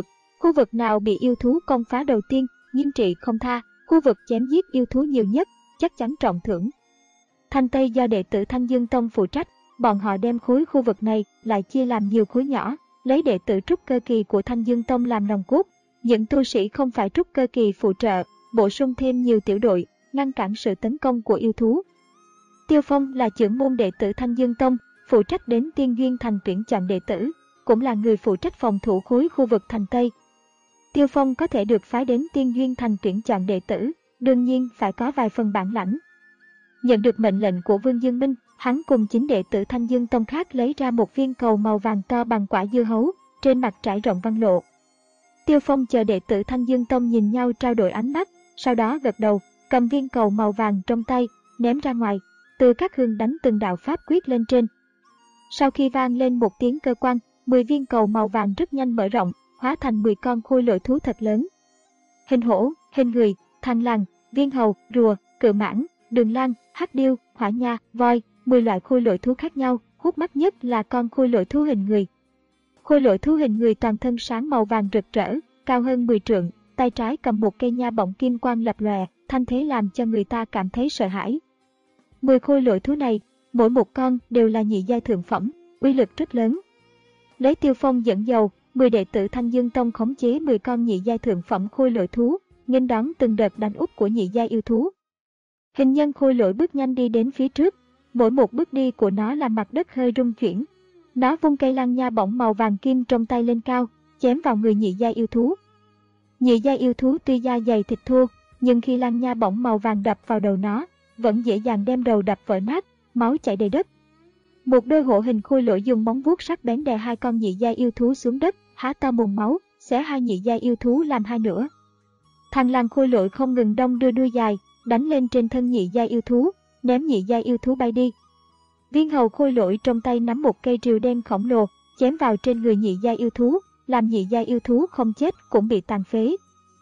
Khu vực nào bị yêu thú công phá đầu tiên, nghiêm trị không tha, khu vực chém giết yêu thú nhiều nhất, chắc chắn trọng thưởng. Thanh Tây do đệ tử Thanh Dương Tông phụ trách, bọn họ đem khối khu vực này lại chia làm nhiều khối nhỏ, lấy đệ tử trúc cơ kỳ của Thanh Dương Tông làm nòng cốt, những tu sĩ không phải trúc cơ kỳ phụ trợ, bổ sung thêm nhiều tiểu đội, ngăn cản sự tấn công của yêu thú. Tiêu Phong là trưởng môn đệ tử Thanh Dương Tông, phụ trách đến Tiên Duyên Thành tuyển chọn đệ tử, cũng là người phụ trách phòng thủ khối khu vực thành Tây. Tiêu Phong có thể được phái đến Tiên Duyên Thành tuyển chọn đệ tử, đương nhiên phải có vài phần bản lãnh. Nhận được mệnh lệnh của Vương Dương Minh, hắn cùng chính đệ tử Thanh Dương Tông khác lấy ra một viên cầu màu vàng to bằng quả dưa hấu, trên mặt trải rộng văn lộ. Tiêu Phong chờ đệ tử Thanh Dương Tông nhìn nhau trao đổi ánh mắt, sau đó gật đầu, cầm viên cầu màu vàng trong tay, ném ra ngoài, từ các hướng đánh từng đạo pháp quyết lên trên. Sau khi vang lên một tiếng cơ quan, mười viên cầu màu vàng rất nhanh mở rộng, hóa thành mười con khôi lỗi thú thật lớn. Hình hổ, hình người, thằn lằn, viên hầu, rùa, cự mãng, đường lang, hắc điêu, hỏa nha, voi, mười loại khôi lỗi thú khác nhau, hút mắt nhất là con khôi lỗi thú hình người. Khôi lỗi thú hình người toàn thân sáng màu vàng rực rỡ, cao hơn mười trượng, tay trái cầm một cây nha bổng kim quang lập lòe, thanh thế làm cho người ta cảm thấy sợ hãi. Mười khôi lỗi thú này, mỗi một con đều là nhị giai thượng phẩm, uy lực rất lớn. Lấy Tiêu Phong dẫn đầu, mười đệ tử Thanh Dương Tông khống chế mười con nhị giai thượng phẩm khôi lỗi thú, nghênh đón từng đợt đánh úp của nhị giai yêu thú. Hình nhân khôi lỗi bước nhanh đi đến phía trước, mỗi một bước đi của nó làm mặt đất hơi rung chuyển. Nó vung cây lăng nha bổng màu vàng kim trong tay lên cao, chém vào người nhị giai yêu thú. Nhị giai yêu thú tuy da dày thịt thô, nhưng khi lăng nha bổng màu vàng đập vào đầu nó, vẫn dễ dàng đem đầu đập vỡ nát, máu chảy đầy đất. Một đôi hổ hình khôi lỗi dùng móng vuốt sắc bén đè hai con nhị giai yêu thú xuống đất, há to mồm máu, xé hai nhị giai yêu thú làm hai nửa. Thằn lằn khôi lỗi không ngừng đong đưa đuôi dài, đánh lên trên thân nhị giai yêu thú, ném nhị giai yêu thú bay đi. Viên hầu khôi lỗi trong tay nắm một cây rìu đen khổng lồ, chém vào trên người nhị giai yêu thú, làm nhị giai yêu thú không chết cũng bị tàn phế.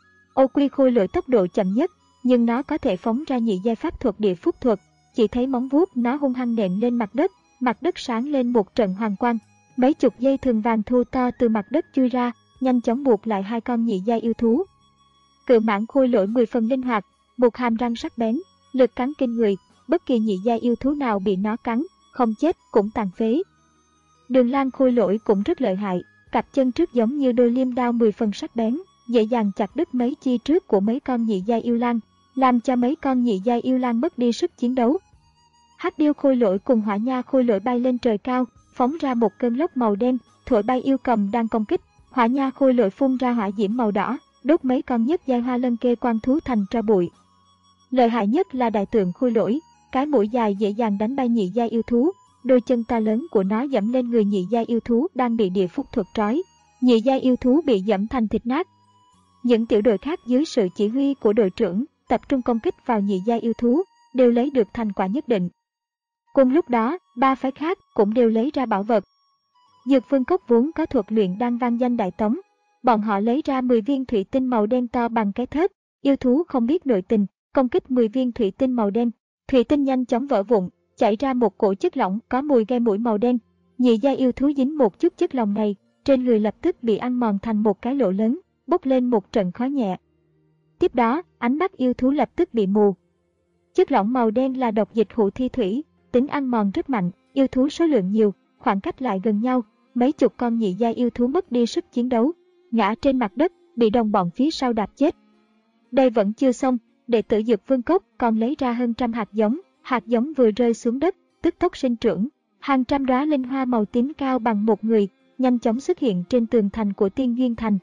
Ô Quy khôi lỗi tốc độ chậm nhất, nhưng nó có thể phóng ra nhị giai pháp thuật địa phúc thuật, chỉ thấy móng vuốt nó hung hăng nện lên mặt đất, mặt đất sáng lên một trận hoàng quang, mấy chục dây thừng vàng thu to từ mặt đất chui ra, nhanh chóng buộc lại hai con nhị giai yêu thú. Cự mãng khôi lỗi mười phần linh hoạt, một hàm răng sắc bén, lực cắn kinh người, bất kỳ nhị giai yêu thú nào bị nó cắn, không chết cũng tàn phế. Đường lang khôi lỗi cũng rất lợi hại, cặp chân trước giống như đôi liêm đao mười phần sắc bén, dễ dàng chặt đứt mấy chi trước của mấy con nhị giai yêu lang, làm cho mấy con nhị giai yêu lang mất đi sức chiến đấu. Hắc điêu khôi lỗi cùng hỏa nha khôi lỗi bay lên trời cao, phóng ra một cơn lốc màu đen, thổi bay yêu cầm đang công kích. Hỏa nha khôi lỗi phun ra hỏa diễm màu đỏ, đốt mấy con nhất giai hoa lân kê quan thú thành tro bụi. Lợi hại nhất là đại tượng khôi lỗi, cái mũi dài dễ dàng đánh bay nhị giai yêu thú, đôi chân to lớn của nó giẫm lên người nhị giai yêu thú đang bị địa phúc thuật trói, nhị giai yêu thú bị giẫm thành thịt nát. Những tiểu đội khác dưới sự chỉ huy của đội trưởng tập trung công kích vào nhị giai yêu thú, đều lấy được thành quả nhất định. Cùng lúc đó, ba phái khác cũng đều lấy ra bảo vật. Dược Vương Cốc vốn có thuật luyện đan vang danh đại tống, bọn họ lấy ra mười viên thủy tinh màu đen to bằng cái thớt, yêu thú không biết nội tình, công kích mười viên thủy tinh màu đen, thủy tinh nhanh chóng vỡ vụn, chảy ra một cổ chất lỏng có mùi gai mũi màu đen. Nhị giai yêu thú dính một chút chất lỏng này, trên người lập tức bị ăn mòn thành một cái lỗ lớn, bốc lên một trận khói nhẹ. Tiếp đó, ánh mắt yêu thú lập tức bị mù. Chất lỏng màu đen là độc dịch hủ thi thủy, tính ăn mòn rất mạnh, yêu thú số lượng nhiều, khoảng cách lại gần nhau, mấy chục con nhị giai yêu thú mất đi sức chiến đấu, ngã trên mặt đất, bị đồng bọn phía sau đạp chết. Đây vẫn chưa xong, đệ tử Dược Vương Cốc còn lấy ra hơn trăm hạt giống, hạt giống vừa rơi xuống đất, tức tốc sinh trưởng, hàng trăm đóa linh hoa màu tím cao bằng một người, nhanh chóng xuất hiện trên tường thành của Tiên Duyên Thành.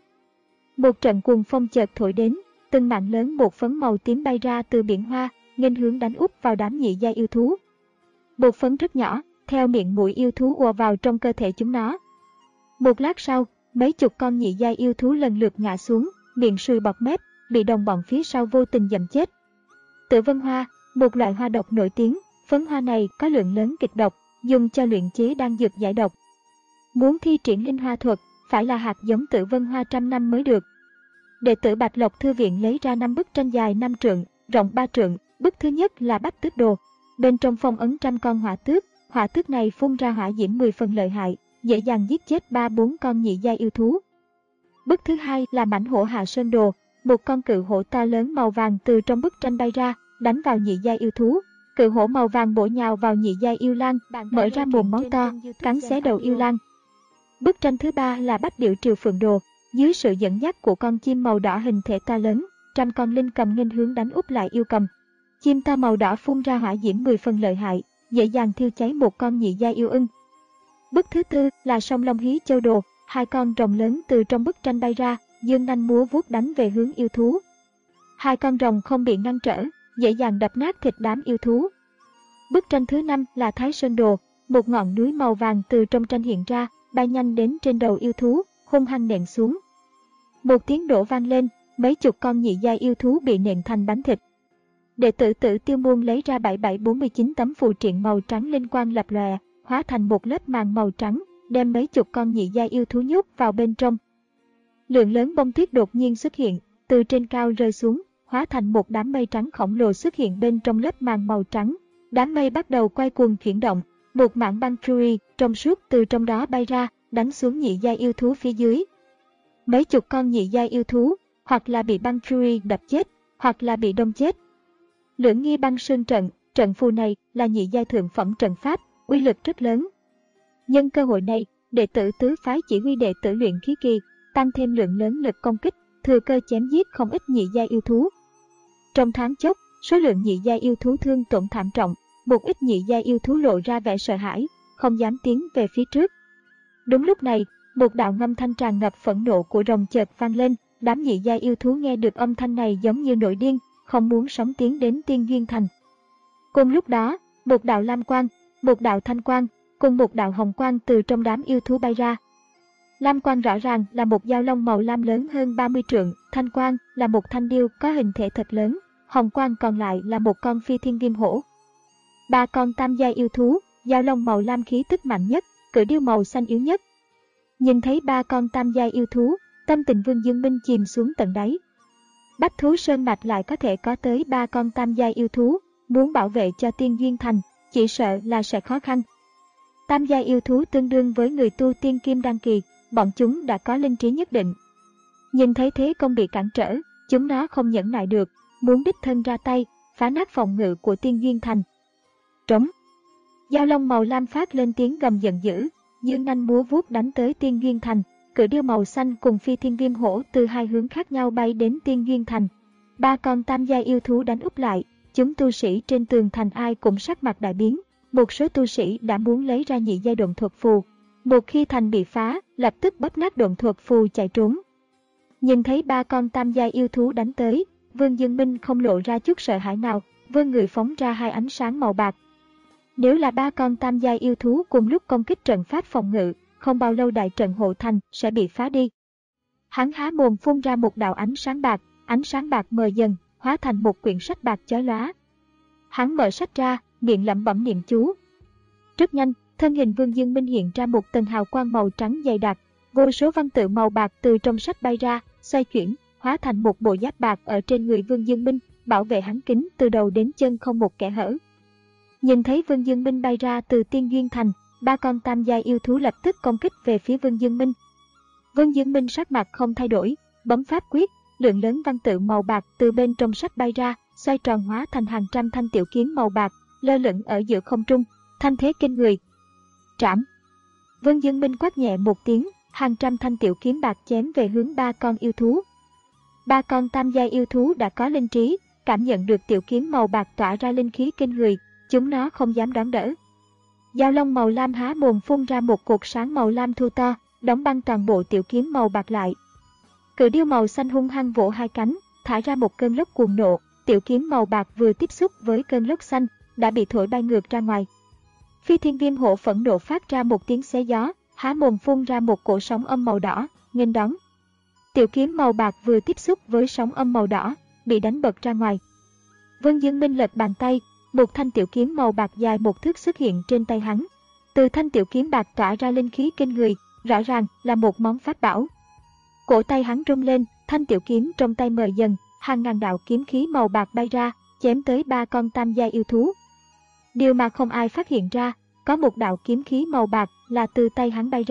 Một trận cuồng phong chợt thổi đến, từng mảng lớn bột phấn màu tím bay ra từ biển hoa, nghênh hướng đánh úp vào đám nhị giai yêu thú. Bột phấn rất nhỏ, theo miệng mũi yêu thú ùa vào trong cơ thể chúng nó. Một lát sau, mấy chục con nhị giai yêu thú lần lượt ngã xuống, miệng sùi bọt mép, bị đồng bọn phía sau vô tình giẫm chết. Tử vân hoa, một loại hoa độc nổi tiếng, phấn hoa này có lượng lớn kịch độc, dùng cho luyện chế đan dược giải độc. Muốn thi triển linh hoa thuật, phải là hạt giống tử vân hoa trăm năm mới được. Đệ tử Bạch Lộc Thư Viện lấy ra năm bức tranh dài năm trượng, rộng ba trượng, bức thứ nhất là Bách Tước Đồ. Bên trong phong ấn trăm con hỏa tước, hỏa tước này phun ra hỏa diễm mười phần lợi hại, dễ dàng giết chết ba bốn con nhị giai yêu thú. Bức thứ hai là mãnh hổ Hạ Sơn Đồ, một con cự hổ to lớn màu vàng từ trong bức tranh bay ra, đánh vào nhị giai yêu thú. Cự hổ màu vàng bổ nhào vào nhị giai yêu lang, mở ra mồm máu to, cắn xé đầu yêu lang. Bức tranh thứ ba là Bách Điểu Triều Phượng Đồ, dưới sự dẫn dắt của con chim màu đỏ hình thể to lớn, trăm con linh cầm nghênh hướng đánh úp lại yêu cầm. Chim to màu đỏ phun ra hỏa diễm mười phần lợi hại, dễ dàng thiêu cháy một con nhị giai yêu ưng. Bức thứ tư là Song Long Hí Châu Đồ, hai con rồng lớn từ trong bức tranh bay ra, dương nanh múa vuốt đánh về hướng yêu thú. Hai con rồng không bị ngăn trở, dễ dàng đập nát thịt đám yêu thú. Bức tranh thứ năm là Thái Sơn Đồ, một ngọn núi màu vàng từ trong tranh hiện ra, bay nhanh đến trên đầu yêu thú, hung hăng nện xuống. Một tiếng nổ vang lên, mấy chục con nhị giai yêu thú bị nện thành bánh thịt. Đệ tử Tử Tiêu Môn lấy ra bảy bảy bốn mươi chín tấm phù triện màu trắng linh quang lập lòe, hóa thành một lớp màng màu trắng, đem mấy chục con nhị giai yêu thú nhốt vào bên trong. Lượng lớn bông tuyết đột nhiên xuất hiện, từ trên cao rơi xuống, hóa thành một đám mây trắng khổng lồ xuất hiện bên trong lớp màng màu trắng. Đám mây bắt đầu quay cuồng chuyển động, một mảng băng fury trong suốt từ trong đó bay ra, đánh xuống nhị giai yêu thú phía dưới. Mấy chục con nhị giai yêu thú, hoặc là bị băng fury đập chết, hoặc là bị đông chết. Lưỡng nghi băng sơn trận, trận phù này là nhị giai thượng phẩm trận pháp, uy lực rất lớn. Nhân cơ hội này, đệ tử tứ phái chỉ huy đệ tử luyện khí kỳ, tăng thêm lượng lớn lực công kích, thừa cơ chém giết không ít nhị giai yêu thú. Trong thoáng chốc, số lượng nhị giai yêu thú thương tổn thảm trọng, một ít nhị giai yêu thú lộ ra vẻ sợ hãi, không dám tiến về phía trước. Đúng lúc này, một đạo ngâm thanh tràn ngập phẫn nộ của rồng chợt vang lên, đám nhị giai yêu thú nghe được âm thanh này giống như nổi điên, không muốn sống tiến đến Tiên Duyên Thành. Cùng lúc đó, một đạo lam quang, một đạo thanh quang, cùng một đạo hồng quang từ trong đám yêu thú bay ra. Lam quang rõ ràng là một dao long màu lam lớn hơn ba mươi trượng, thanh quang là một thanh điêu có hình thể thật lớn, hồng quang còn lại là một con phi thiên viêm hổ. Ba con tam giai yêu thú, dao long màu lam khí tức mạnh nhất, cự điêu màu xanh yếu nhất. Nhìn thấy ba con tam giai yêu thú, tâm tình Vương Dương Minh chìm xuống tận đáy. Bách Thú Sơn Mạch lại có thể có tới ba con tam giai yêu thú, muốn bảo vệ cho Tiên Duyên Thành, chỉ sợ là sẽ khó khăn. Tam giai yêu thú tương đương với người tu tiên kim đan kỳ, bọn chúng đã có linh trí nhất định. Nhìn thấy thế công bị cản trở, chúng nó không nhẫn nại được, muốn đích thân ra tay, phá nát phòng ngự của Tiên Duyên Thành. Trống. Dao long màu lam phát lên tiếng gầm giận dữ, dương nanh múa vuốt đánh tới Tiên Duyên Thành. Cự điêu màu xanh cùng phi thiên viêm hổ từ hai hướng khác nhau bay đến Tiên Duyên Thành. Ba con tam giai yêu thú đánh úp lại, chúng tu sĩ trên tường thành ai cũng sắc mặt đại biến. Một số tu sĩ đã muốn lấy ra nhị giai độn thuật phù. Một khi thành bị phá, lập tức bóp nát độn thuật phù chạy trốn. Nhìn thấy ba con tam giai yêu thú đánh tới, Vương Dương Minh không lộ ra chút sợ hãi nào, vươn người phóng ra hai ánh sáng màu bạc. Nếu là ba con tam giai yêu thú cùng lúc công kích trận pháp phòng ngự, không bao lâu đại trận hộ thành sẽ bị phá đi. Hắn há mồm phun ra một đạo ánh sáng bạc, ánh sáng bạc mờ dần, hóa thành một quyển sách bạc chói lóa. Hắn mở sách ra, miệng lẩm bẩm niệm chú. Rất nhanh, thân hình Vương Dương Minh hiện ra một tầng hào quang màu trắng dày đặc, vô số văn tự màu bạc từ trong sách bay ra, xoay chuyển, hóa thành một bộ giáp bạc ở trên người Vương Dương Minh, bảo vệ hắn kín từ đầu đến chân không một kẽ hở. Nhìn thấy Vương Dương Minh bay ra từ Tiên Duyên Thành, ba con tam giai yêu thú lập tức công kích về phía Vương Dương Minh. Vương Dương Minh sắc mặt không thay đổi, bấm pháp quyết, lượng lớn văn tự màu bạc từ bên trong sách bay ra, xoay tròn hóa thành hàng trăm thanh tiểu kiếm màu bạc, lơ lửng ở giữa không trung, thanh thế kinh người. Trảm. Vương Dương Minh quát nhẹ một tiếng, hàng trăm thanh tiểu kiếm bạc chém về hướng ba con yêu thú. Ba con tam giai yêu thú đã có linh trí, cảm nhận được tiểu kiếm màu bạc tỏa ra linh khí kinh người, chúng nó không dám đón đỡ. Dao long màu lam há mồm phun ra một cột sáng màu lam thu to, đóng băng toàn bộ tiểu kiếm màu bạc lại. Cự điêu màu xanh hung hăng vỗ hai cánh, thả ra một cơn lốc cuồng nộ, tiểu kiếm màu bạc vừa tiếp xúc với cơn lốc xanh, đã bị thổi bay ngược ra ngoài. Phi thiên viêm hổ phẫn nộ phát ra một tiếng xé gió, há mồm phun ra một cổ sóng âm màu đỏ, nghênh đón. Tiểu kiếm màu bạc vừa tiếp xúc với sóng âm màu đỏ, bị đánh bật ra ngoài. Vương Dương Minh lật bàn tay, một thanh tiểu kiếm màu bạc dài một thước xuất hiện trên tay hắn. Từ thanh tiểu kiếm bạc tỏa ra linh khí kinh người, rõ ràng là một món pháp bảo. Cổ tay hắn rung lên, thanh tiểu kiếm trong tay mờ dần, hàng ngàn đạo kiếm khí màu bạc bay ra, chém tới ba con tam giai yêu thú. Điều mà không ai phát hiện ra, có một đạo kiếm khí màu bạc là từ tay hắn bay ra,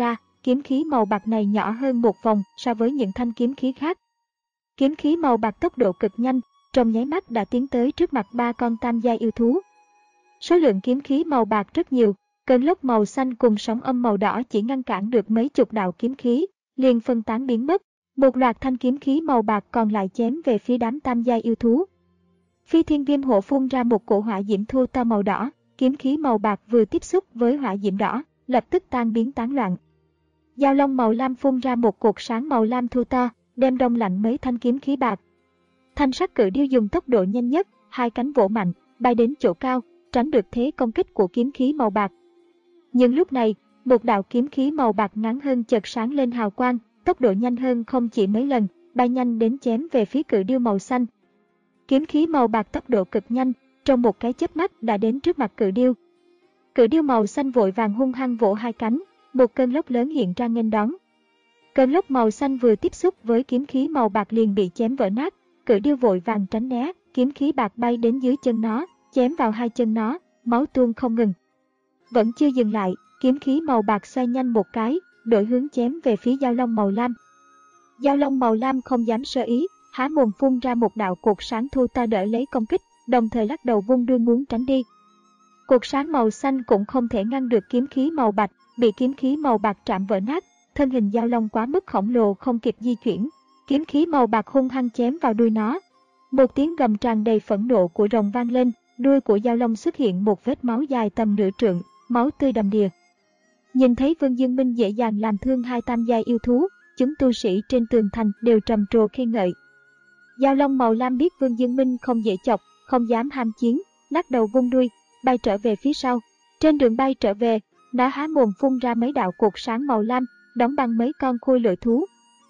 kiếm khí màu bạc này nhỏ hơn một vòng so với những thanh kiếm khí khác. Kiếm khí màu bạc tốc độ cực nhanh, trong nháy mắt đã tiến tới trước mặt ba con tam giai yêu thú. Số lượng kiếm khí màu bạc rất nhiều, cơn lốc màu xanh cùng sóng âm màu đỏ chỉ ngăn cản được mấy chục đạo kiếm khí, liền phân tán biến mất. Một loạt thanh kiếm khí màu bạc còn lại chém về phía đám tam giai yêu thú. Phi thiên viêm hổ phun ra một cổ hỏa diễm thô to màu đỏ, kiếm khí màu bạc vừa tiếp xúc với hỏa diễm đỏ, lập tức tan biến tán loạn. Dao long màu lam phun ra một cột sáng màu lam thô to, đem đông lạnh mấy thanh kiếm khí bạc. Thanh sắc cự điêu dùng tốc độ nhanh nhất, hai cánh vỗ mạnh, bay đến chỗ cao, tránh được thế công kích của kiếm khí màu bạc. Nhưng lúc này, một đạo kiếm khí màu bạc ngắn hơn chợt sáng lên hào quang, tốc độ nhanh hơn không chỉ mấy lần, bay nhanh đến chém về phía cự điêu màu xanh. Kiếm khí màu bạc tốc độ cực nhanh, trong một cái chớp mắt đã đến trước mặt cự điêu. Cự điêu màu xanh vội vàng hung hăng vỗ hai cánh, một cơn lốc lớn hiện ra nghênh đón. Cơn lốc màu xanh vừa tiếp xúc với kiếm khí màu bạc liền bị chém vỡ nát, cự điêu vội vàng tránh né, kiếm khí bạc bay đến dưới chân nó, chém vào hai chân nó, máu tuôn không ngừng. Vẫn chưa dừng lại, kiếm khí màu bạc xoay nhanh một cái, đổi hướng chém về phía dao long màu lam. Dao long màu lam không dám sơ ý, há mồm phun ra một đạo cột sáng thô to đỡ lấy công kích, đồng thời lắc đầu vung đuôi muốn tránh đi. Cột sáng màu xanh cũng không thể ngăn được kiếm khí màu bạch, bị kiếm khí màu bạc chạm vỡ nát, thân hình dao long quá mức khổng lồ không kịp di chuyển, kiếm khí màu bạc hung hăng chém vào đuôi nó. Một tiếng gầm tràn đầy phẫn nộ của rồng vang lên, đuôi của dao long xuất hiện một vết máu dài tầm nửa trượng, máu tươi đầm đìa. Nhìn thấy Vương Dương Minh dễ dàng làm thương hai tam giai yêu thú, chúng tu sĩ trên tường thành đều trầm trồ khen ngợi. Dao long màu lam biết Vương Dương Minh không dễ chọc, không dám ham chiến, lắc đầu vung đuôi, bay trở về phía sau. Trên đường bay trở về, nó há mồm phun ra mấy đạo cột sáng màu lam, đóng băng mấy con khôi lỗi thú.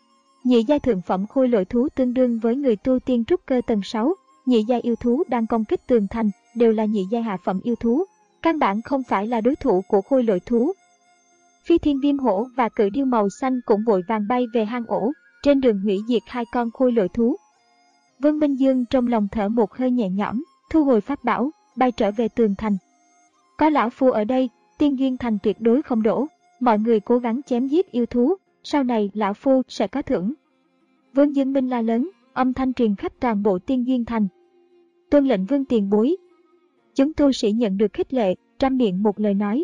Nhị giai thượng phẩm khôi lỗi thú tương đương với người tu tiên trúc cơ tầng sáu, nhị giai yêu thú đang công kích tường thành đều là nhị giai hạ phẩm yêu thú, căn bản không phải là đối thủ của khôi lỗi thú. Phi thiên viêm hổ và cự điêu màu xanh cũng vội vàng bay về hang ổ, trên đường hủy diệt hai con khôi lỗi thú. Vương Minh Dương trong lòng thở một hơi nhẹ nhõm, thu hồi pháp bảo, bay trở về tường thành. Có lão phu ở đây, tiên duyên thành tuyệt đối không đổ, mọi người cố gắng chém giết yêu thú, sau này lão phu sẽ có thưởng. Vương Dương Minh la lớn, âm thanh truyền khắp toàn bộ tiên duyên thành. Tuân lệnh Vương tiền bối. Chúng tu sĩ nhận được khích lệ, trăm miệng một lời nói.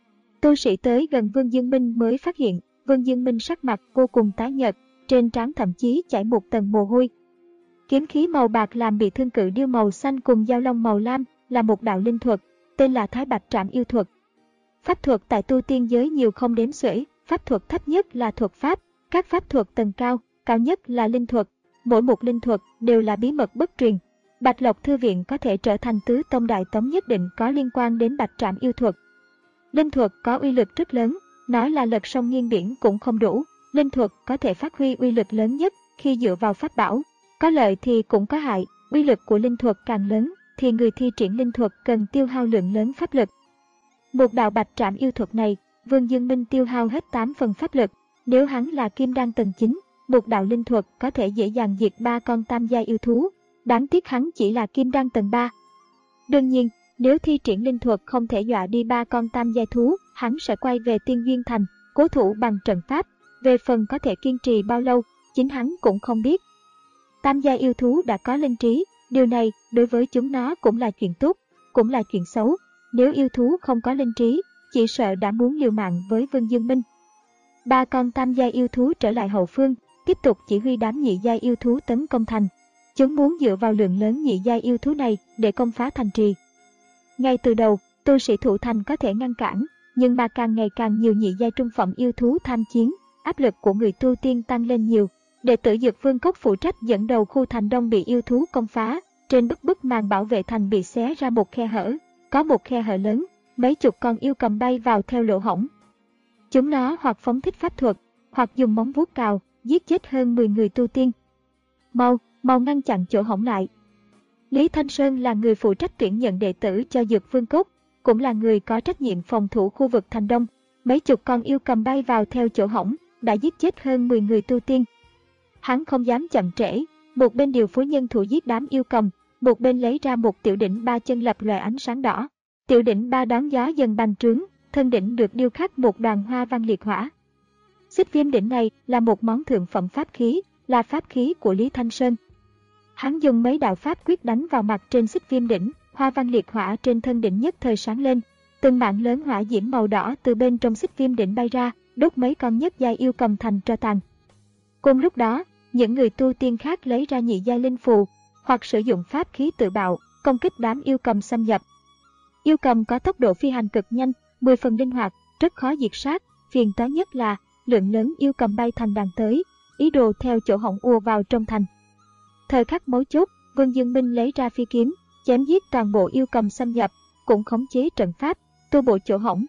Tu sĩ tới gần Vương Dương Minh mới phát hiện, Vương Dương Minh sắc mặt vô cùng tái nhợt, trên trán thậm chí chảy một tầng mồ hôi. Kiếm khí màu bạc làm bị thương cự điêu màu xanh cùng dao long màu lam là một đạo linh thuật, tên là Thái Bạch Trảm Yêu Thuật. Pháp thuật tại tu tiên giới nhiều không đếm xuể, pháp thuật thấp nhất là thuật pháp, các pháp thuật tầng cao, cao nhất là linh thuật. Mỗi một linh thuật đều là bí mật bất truyền. Bạch Lộc Thư Viện có thể trở thành tứ tông đại tống nhất định có liên quan đến Bạch Trảm Yêu Thuật. Linh thuật có uy lực rất lớn, nói là lật sông nghiêng biển cũng không đủ. Linh thuật có thể phát huy uy lực lớn nhất khi dựa vào pháp bảo. Có lợi thì cũng có hại, uy lực của linh thuật càng lớn thì người thi triển linh thuật cần tiêu hao lượng lớn pháp lực. Một đạo Bạch Trảm Yêu Thuật này, Vương Dương Minh tiêu hao hết tám phần pháp lực. Nếu hắn là kim đan tầng chín, một đạo linh thuật có thể dễ dàng diệt ba con tam giai yêu thú. Đáng tiếc hắn chỉ là kim đan tầng ba. Đương nhiên, nếu thi triển linh thuật không thể dọa đi ba con tam giai thú, hắn sẽ quay về Tiên Duyên Thành, cố thủ bằng trận pháp. Về phần có thể kiên trì bao lâu, chính hắn cũng không biết. Tam giai yêu thú đã có linh trí, điều này đối với chúng nó cũng là chuyện tốt, cũng là chuyện xấu. Nếu yêu thú không có linh trí, chỉ sợ đã muốn liều mạng với Vương Dương Minh. Ba con tam giai yêu thú trở lại hậu phương, tiếp tục chỉ huy đám nhị giai yêu thú tấn công thành. Chúng muốn dựa vào lượng lớn nhị giai yêu thú này để công phá thành trì. Ngay từ đầu, tu sĩ thủ thành có thể ngăn cản, nhưng mà càng ngày càng nhiều nhị giai trung phẩm yêu thú tham chiến, áp lực của người tu tiên tăng lên nhiều. Đệ tử Dược Vương Cốc phụ trách dẫn đầu khu thành đông bị yêu thú công phá, trên bức bức màn bảo vệ thành bị xé ra một khe hở, có một khe hở lớn, mấy chục con yêu cầm bay vào theo lỗ hổng. Chúng nó hoặc phóng thích pháp thuật, hoặc dùng móng vuốt cào, giết chết hơn mười người tu tiên. Mau, mau ngăn chặn chỗ hổng lại. Lý Thanh Sơn là người phụ trách tuyển nhận đệ tử cho Dược Vương Cốc, cũng là người có trách nhiệm phòng thủ khu vực thành đông. Mấy chục con yêu cầm bay vào theo chỗ hổng, đã giết chết hơn mười người tu tiên. Hắn không dám chậm trễ, một bên điều phối nhân thủ giết đám yêu cầm, một bên lấy ra một tiểu đỉnh ba chân lập lòe ánh sáng đỏ. Tiểu đỉnh ba đón gió dần bành trướng, thân đỉnh được điêu khắc một đoàn hoa văn liệt hỏa. Xích Viêm Đỉnh này là một món thượng phẩm pháp khí, là pháp khí của Lý Thanh Sơn. Hắn dùng mấy đạo pháp quyết đánh vào mặt trên Xích Viêm Đỉnh, hoa văn liệt hỏa trên thân đỉnh nhất thời sáng lên, từng mảng lớn hỏa diễm màu đỏ từ bên trong Xích Viêm Đỉnh bay ra, đốt mấy con nhất giai yêu cầm thành tro tàn. Cùng lúc đó, những người tu tiên khác lấy ra nhị giai linh phù, hoặc sử dụng pháp khí tự bạo, công kích đám yêu cầm xâm nhập. Yêu cầm có tốc độ phi hành cực nhanh, mười phần linh hoạt, rất khó diệt sát, phiền toái nhất là lượng lớn yêu cầm bay thành đàn tới, ý đồ theo chỗ hổng ùa vào trong thành. Thời khắc mấu chốt, Vương Dương Minh lấy ra phi kiếm, chém giết toàn bộ yêu cầm xâm nhập, cũng khống chế trận pháp, tu bổ chỗ hổng.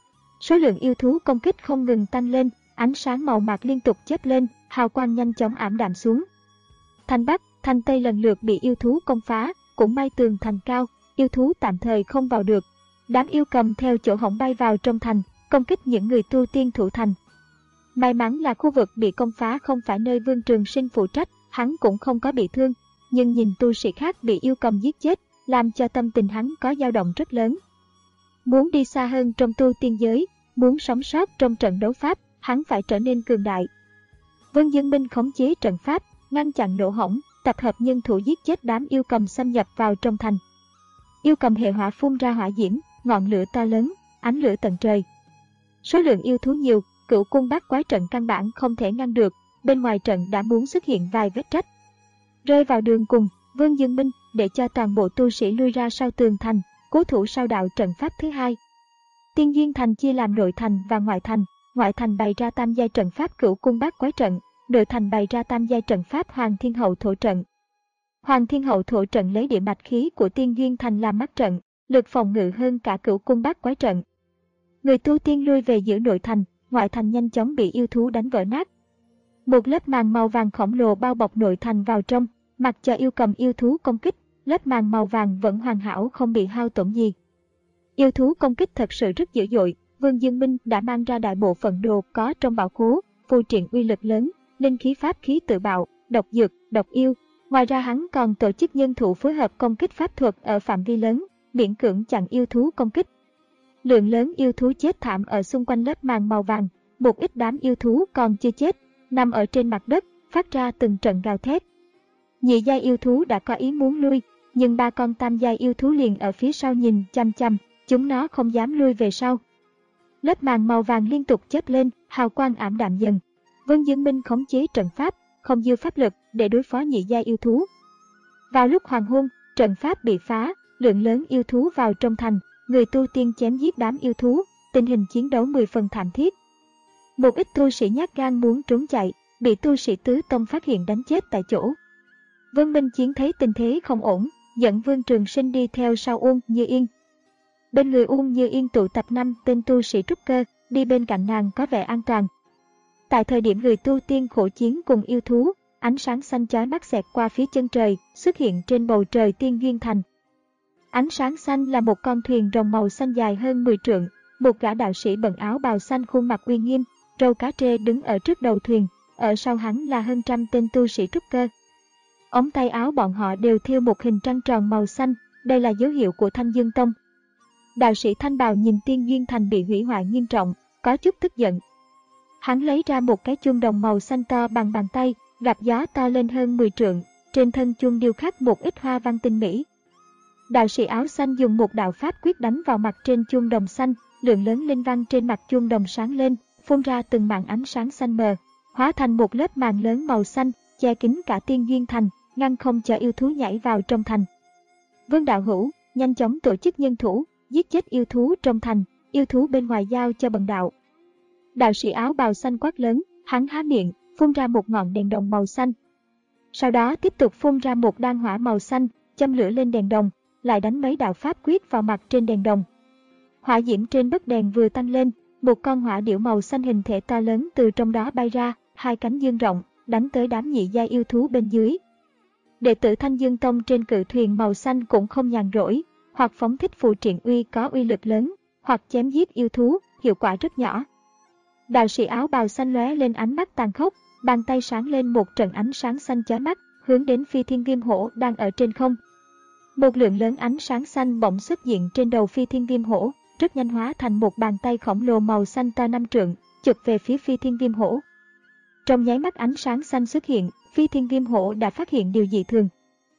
Số lượng yêu thú công kích không ngừng tăng lên, ánh sáng màu bạc liên tục chớp lên, hào quang nhanh chóng ảm đạm xuống. Thành Bắc, thành Tây lần lượt bị yêu thú công phá, cũng may tường thành cao, yêu thú tạm thời không vào được. Đám yêu cầm theo chỗ hổng bay vào trong thành, công kích những người tu tiên thủ thành. May mắn là khu vực bị công phá không phải nơi Vương Trường Sinh phụ trách, hắn cũng không có bị thương, nhưng nhìn tu sĩ khác bị yêu cầm giết chết, làm cho tâm tình hắn có dao động rất lớn. Muốn đi xa hơn trong tu tiên giới, muốn sống sót trong trận đấu pháp, hắn phải trở nên cường đại. Vương Dương Minh khống chế trận pháp, ngăn chặn lỗ hổng, tập hợp nhân thủ giết chết đám yêu cầm xâm nhập vào trong thành. Yêu cầm hệ hỏa phun ra hỏa diễm, ngọn lửa to lớn, ánh lửa tận trời. Số lượng yêu thú nhiều, Cửu Cung Bát Quái trận căn bản không thể ngăn được, bên ngoài trận đã muốn xuất hiện vài vết rách. Rơi vào đường cùng, Vương Dương Minh để cho toàn bộ tu sĩ lui ra sau tường thành, cố thủ sau đạo trận pháp thứ hai. Tiên Duyên Thành chia làm nội thành và ngoại thành, ngoại thành bày ra tam giai trận pháp Cửu Cung Bát Quái trận, nội thành bày ra tam giai trận pháp Hoàng Thiên Hậu Thổ trận. Hoàng Thiên Hậu Thổ trận lấy địa mạch khí của Tiên Duyên Thành làm mắt trận, lực phòng ngự hơn cả Cửu Cung Bát Quái trận. Người tu tiên lui về giữa nội thành, ngoại thành nhanh chóng bị yêu thú đánh vỡ nát. Một lớp màn màu vàng khổng lồ bao bọc nội thành vào trong, mặc cho yêu cầm yêu thú công kích, lớp màn màu vàng vẫn hoàn hảo không bị hao tổn gì. Yêu thú công kích thật sự rất dữ dội, Vương Dương Minh đã mang ra đại bộ phận đồ có trong bảo khố, phù triện uy lực lớn, linh khí pháp khí tự bạo, độc dược, độc yêu. Ngoài ra hắn còn tổ chức nhân thủ phối hợp công kích pháp thuật ở phạm vi lớn, miễn cưỡng chặn yêu thú công kích. Lượng lớn yêu thú chết thảm ở xung quanh lớp màn màu vàng, một ít đám yêu thú còn chưa chết, nằm ở trên mặt đất, phát ra từng trận gào thét. Nhị giai yêu thú đã có ý muốn lui, nhưng ba con tam giai yêu thú liền ở phía sau nhìn chăm chăm, chúng nó không dám lui về sau. Lớp màn màu vàng liên tục chớp lên, hào quang ảm đạm dần. Vương Dương Minh khống chế trận pháp, không dư pháp lực để đối phó nhị giai yêu thú. Vào lúc hoàng hôn, trận pháp bị phá, lượng lớn yêu thú vào trong thành, người tu tiên chém giết đám yêu thú, tình hình chiến đấu mười phần thảm thiết. Một ít tu sĩ nhát gan muốn trốn chạy, bị tu sĩ tứ tông phát hiện đánh chết tại chỗ. Vương Minh Chiến thấy tình thế không ổn, dẫn Vương Trường Sinh đi theo sau Uông Như Yên. Bên người Uông Như Yên tụ tập năm tên tu sĩ trúc cơ, đi bên cạnh nàng có vẻ an toàn. Tại thời điểm người tu tiên khổ chiến cùng yêu thú, ánh sáng xanh chói mắt xẹt qua phía chân trời, xuất hiện trên bầu trời Tiên Duyên Thành. Ánh sáng xanh là một con thuyền rồng màu xanh dài hơn mười trượng, một gã đạo sĩ bận áo bào xanh khuôn mặt uy nghiêm, râu cá trê đứng ở trước đầu thuyền, ở sau hắn là hơn trăm tên tu sĩ trúc cơ. Ống tay áo bọn họ đều thêu một hình trăng tròn màu xanh, đây là dấu hiệu của Thanh Dương Tông. Đạo sĩ thanh bào nhìn Tiên Duyên Thành bị hủy hoại nghiêm trọng, có chút tức giận. Hắn lấy ra một cái chuông đồng màu xanh to bằng bàn tay, gặp gió to lên hơn mười trượng, trên thân chuông điêu khắc một ít hoa văn tinh mỹ. Đạo sĩ áo xanh dùng một đạo pháp quyết đánh vào mặt trên chuông đồng xanh, lượng lớn linh văn trên mặt chuông đồng sáng lên, phun ra từng mảng ánh sáng xanh mờ, hóa thành một lớp màn lớn màu xanh, che kín cả Tiên Duyên Thành, ngăn không cho yêu thú nhảy vào trong thành. Vương đạo hữu nhanh chóng tổ chức nhân thủ, giết chết yêu thú trong thành, yêu thú bên ngoài giao cho bần đạo. Đạo sĩ áo bào xanh quát lớn, hắn há miệng, phun ra một ngọn đèn đồng màu xanh. Sau đó tiếp tục phun ra một đan hỏa màu xanh, châm lửa lên đèn đồng, lại đánh mấy đạo pháp quyết vào mặt trên đèn đồng. Hỏa diễm trên bức đèn vừa tăng lên, một con hỏa điểu màu xanh hình thể to lớn từ trong đó bay ra, hai cánh dương rộng, đánh tới đám nhị giai yêu thú bên dưới. Đệ tử Thanh Dương Tông trên cự thuyền màu xanh cũng không nhàn rỗi, hoặc phóng thích phù triện uy có uy lực lớn, hoặc chém giết yêu thú, hiệu quả rất nhỏ. Đạo sĩ áo bào xanh lóe lên ánh mắt tàn khốc, bàn tay sáng lên một trận ánh sáng xanh chói mắt, hướng đến Phi Thiên Viêm Hổ đang ở trên không. Một lượng lớn ánh sáng xanh bỗng xuất hiện trên đầu Phi Thiên Viêm Hổ, rất nhanh hóa thành một bàn tay khổng lồ màu xanh to năm trượng, chụp về phía Phi Thiên Viêm Hổ. Trong nháy mắt ánh sáng xanh xuất hiện, Phi Thiên Viêm Hổ đã phát hiện điều dị thường.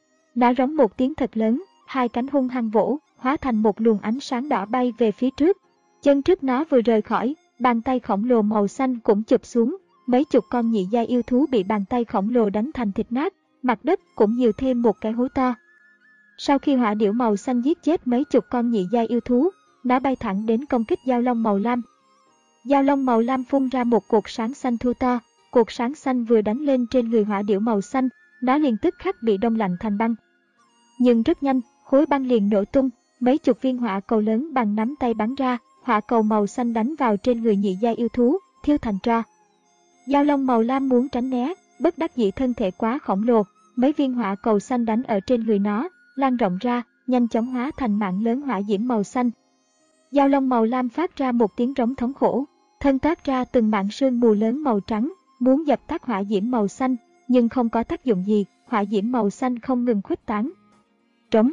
Nó rống một tiếng thật lớn, hai cánh hung hăng vỗ, hóa thành một luồng ánh sáng đỏ bay về phía trước. Chân trước nó vừa rời khỏi, bàn tay khổng lồ màu xanh cũng chụp xuống, mấy chục con nhị giai yêu thú bị bàn tay khổng lồ đánh thành thịt nát, mặt đất cũng nhiều thêm một cái hố to. Sau khi hỏa điểu màu xanh giết chết mấy chục con nhị giai yêu thú, nó bay thẳng đến công kích Dao Long màu lam. Dao Long màu lam phun ra một cột sáng xanh thô to, cột sáng xanh vừa đánh lên trên người hỏa điểu màu xanh, nó liền tức khắc bị đông lạnh thành băng. Nhưng rất nhanh, khối băng liền nổ tung, mấy chục viên hỏa cầu lớn bằng nắm tay bắn ra, hỏa cầu màu xanh đánh vào trên người nhị giai yêu thú, thiêu thành tro. Dao Long màu lam muốn tránh né, bất đắc dĩ thân thể quá khổng lồ, mấy viên hỏa cầu xanh đánh ở trên người nó, lan rộng ra, nhanh chóng hóa thành mạng lớn hỏa diễm màu xanh. Dao Long màu lam phát ra một tiếng rống thống khổ, thân toát ra từng mảng sương mù lớn màu trắng, muốn dập tắt hỏa diễm màu xanh, nhưng không có tác dụng gì, hỏa diễm màu xanh không ngừng khuếch tán. Trống.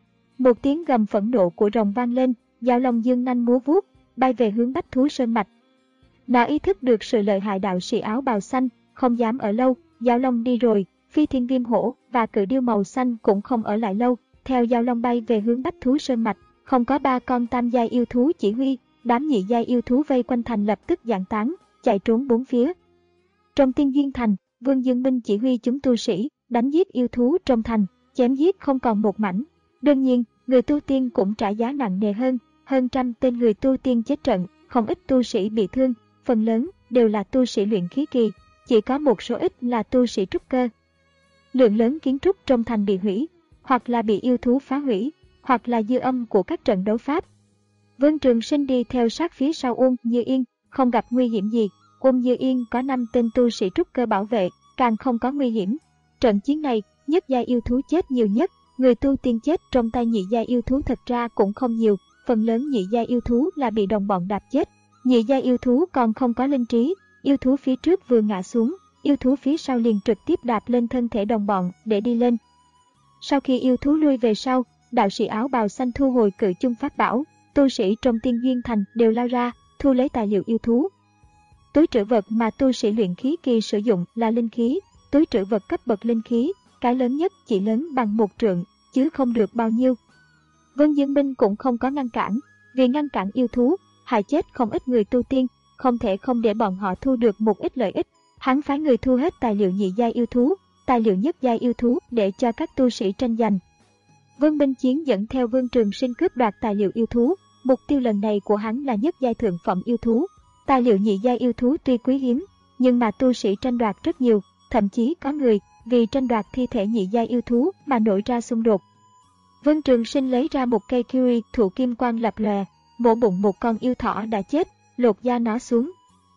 Một tiếng gầm phẫn nộ của rồng vang lên, Dao Long dương nanh múa vuốt, bay về hướng Bách Thú Sơn Mạch. Nó ý thức được sự lợi hại đạo sĩ áo bào xanh, không dám ở lâu, Dao Long đi rồi, Phi Thiên Viêm Hổ và cự điêu màu xanh cũng không ở lại lâu, theo Dao Long bay về hướng Bách Thú Sơn Mạch, không có ba con tam giai yêu thú chỉ huy, đám nhị giai yêu thú vây quanh thành lập tức giảng tán, chạy trốn bốn phía. Trong Tiên Duyên Thành, Vương Dương Minh chỉ huy chúng tu sĩ, đánh giết yêu thú trong thành, chém giết không còn một mảnh. Đương nhiên, người tu tiên cũng trả giá nặng nề hơn, hơn trăm tên người tu tiên chết trận, không ít tu sĩ bị thương, phần lớn đều là tu sĩ luyện khí kỳ, chỉ có một số ít là tu sĩ trúc cơ. Lượng lớn kiến trúc trong thành bị hủy, hoặc là bị yêu thú phá hủy, hoặc là dư âm của các trận đấu pháp. Vương Trường Sinh đi theo sát phía sau Uông Như Yên, không gặp nguy hiểm gì. Uông Như Yên có năm tên tu sĩ trúc cơ bảo vệ, càng không có nguy hiểm. Trận chiến này, nhất giai yêu thú chết nhiều nhất, người tu tiên chết trong tay nhị giai yêu thú thật ra cũng không nhiều, phần lớn nhị giai yêu thú là bị đồng bọn đạp chết. Nhị giai yêu thú còn không có linh trí, yêu thú phía trước vừa ngã xuống, yêu thú phía sau liền trực tiếp đạp lên thân thể đồng bọn để đi lên. Sau khi yêu thú lui về sau, đạo sĩ áo bào xanh thu hồi cự chung pháp bảo, tu sĩ trong Tiên Duyên Thành đều lao ra, thu lấy tài liệu yêu thú. Túi trữ vật mà tu sĩ luyện khí kỳ sử dụng là linh khí, túi trữ vật cấp bậc linh khí, cái lớn nhất chỉ lớn bằng một trượng, chứ không được bao nhiêu. Vương Dương Minh cũng không có ngăn cản, vì ngăn cản yêu thú, hại chết không ít người tu tiên, không thể không để bọn họ thu được một ít lợi ích. Hắn phái người thu hết tài liệu nhị giai yêu thú, tài liệu nhất giai yêu thú để cho các tu sĩ tranh giành. Vương Minh Chiến dẫn theo Vương Trường Sinh cướp đoạt tài liệu yêu thú, mục tiêu lần này của hắn là nhất giai thượng phẩm yêu thú. Tài liệu nhị giai yêu thú tuy quý hiếm, nhưng mà tu sĩ tranh đoạt rất nhiều, thậm chí có người vì tranh đoạt thi thể nhị giai yêu thú mà nổi ra xung đột. Vương Trường Sinh lấy ra một cây kiwi thụ kim quang lập lòe, mổ bụng một con yêu thỏ đã chết, lột da nó xuống.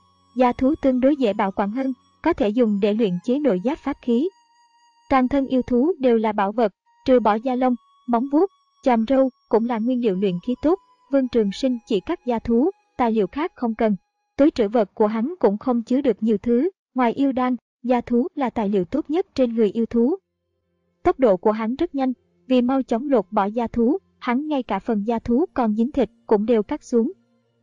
Da thú tương đối dễ bảo quản hơn, có thể dùng để luyện chế nội giáp pháp khí. Toàn thân yêu thú đều là bảo vật, trừ bỏ da lông, móng vuốt, chòm râu cũng là nguyên liệu luyện khí tốt. Vương Trường Sinh chỉ cắt da thú, tài liệu khác không cần. Túi trữ vật của hắn cũng không chứa được nhiều thứ, ngoài yêu đan, da thú là tài liệu tốt nhất trên người yêu thú. Tốc độ của hắn rất nhanh, vì mau chóng lột bỏ da thú, hắn ngay cả phần da thú còn dính thịt cũng đều cắt xuống.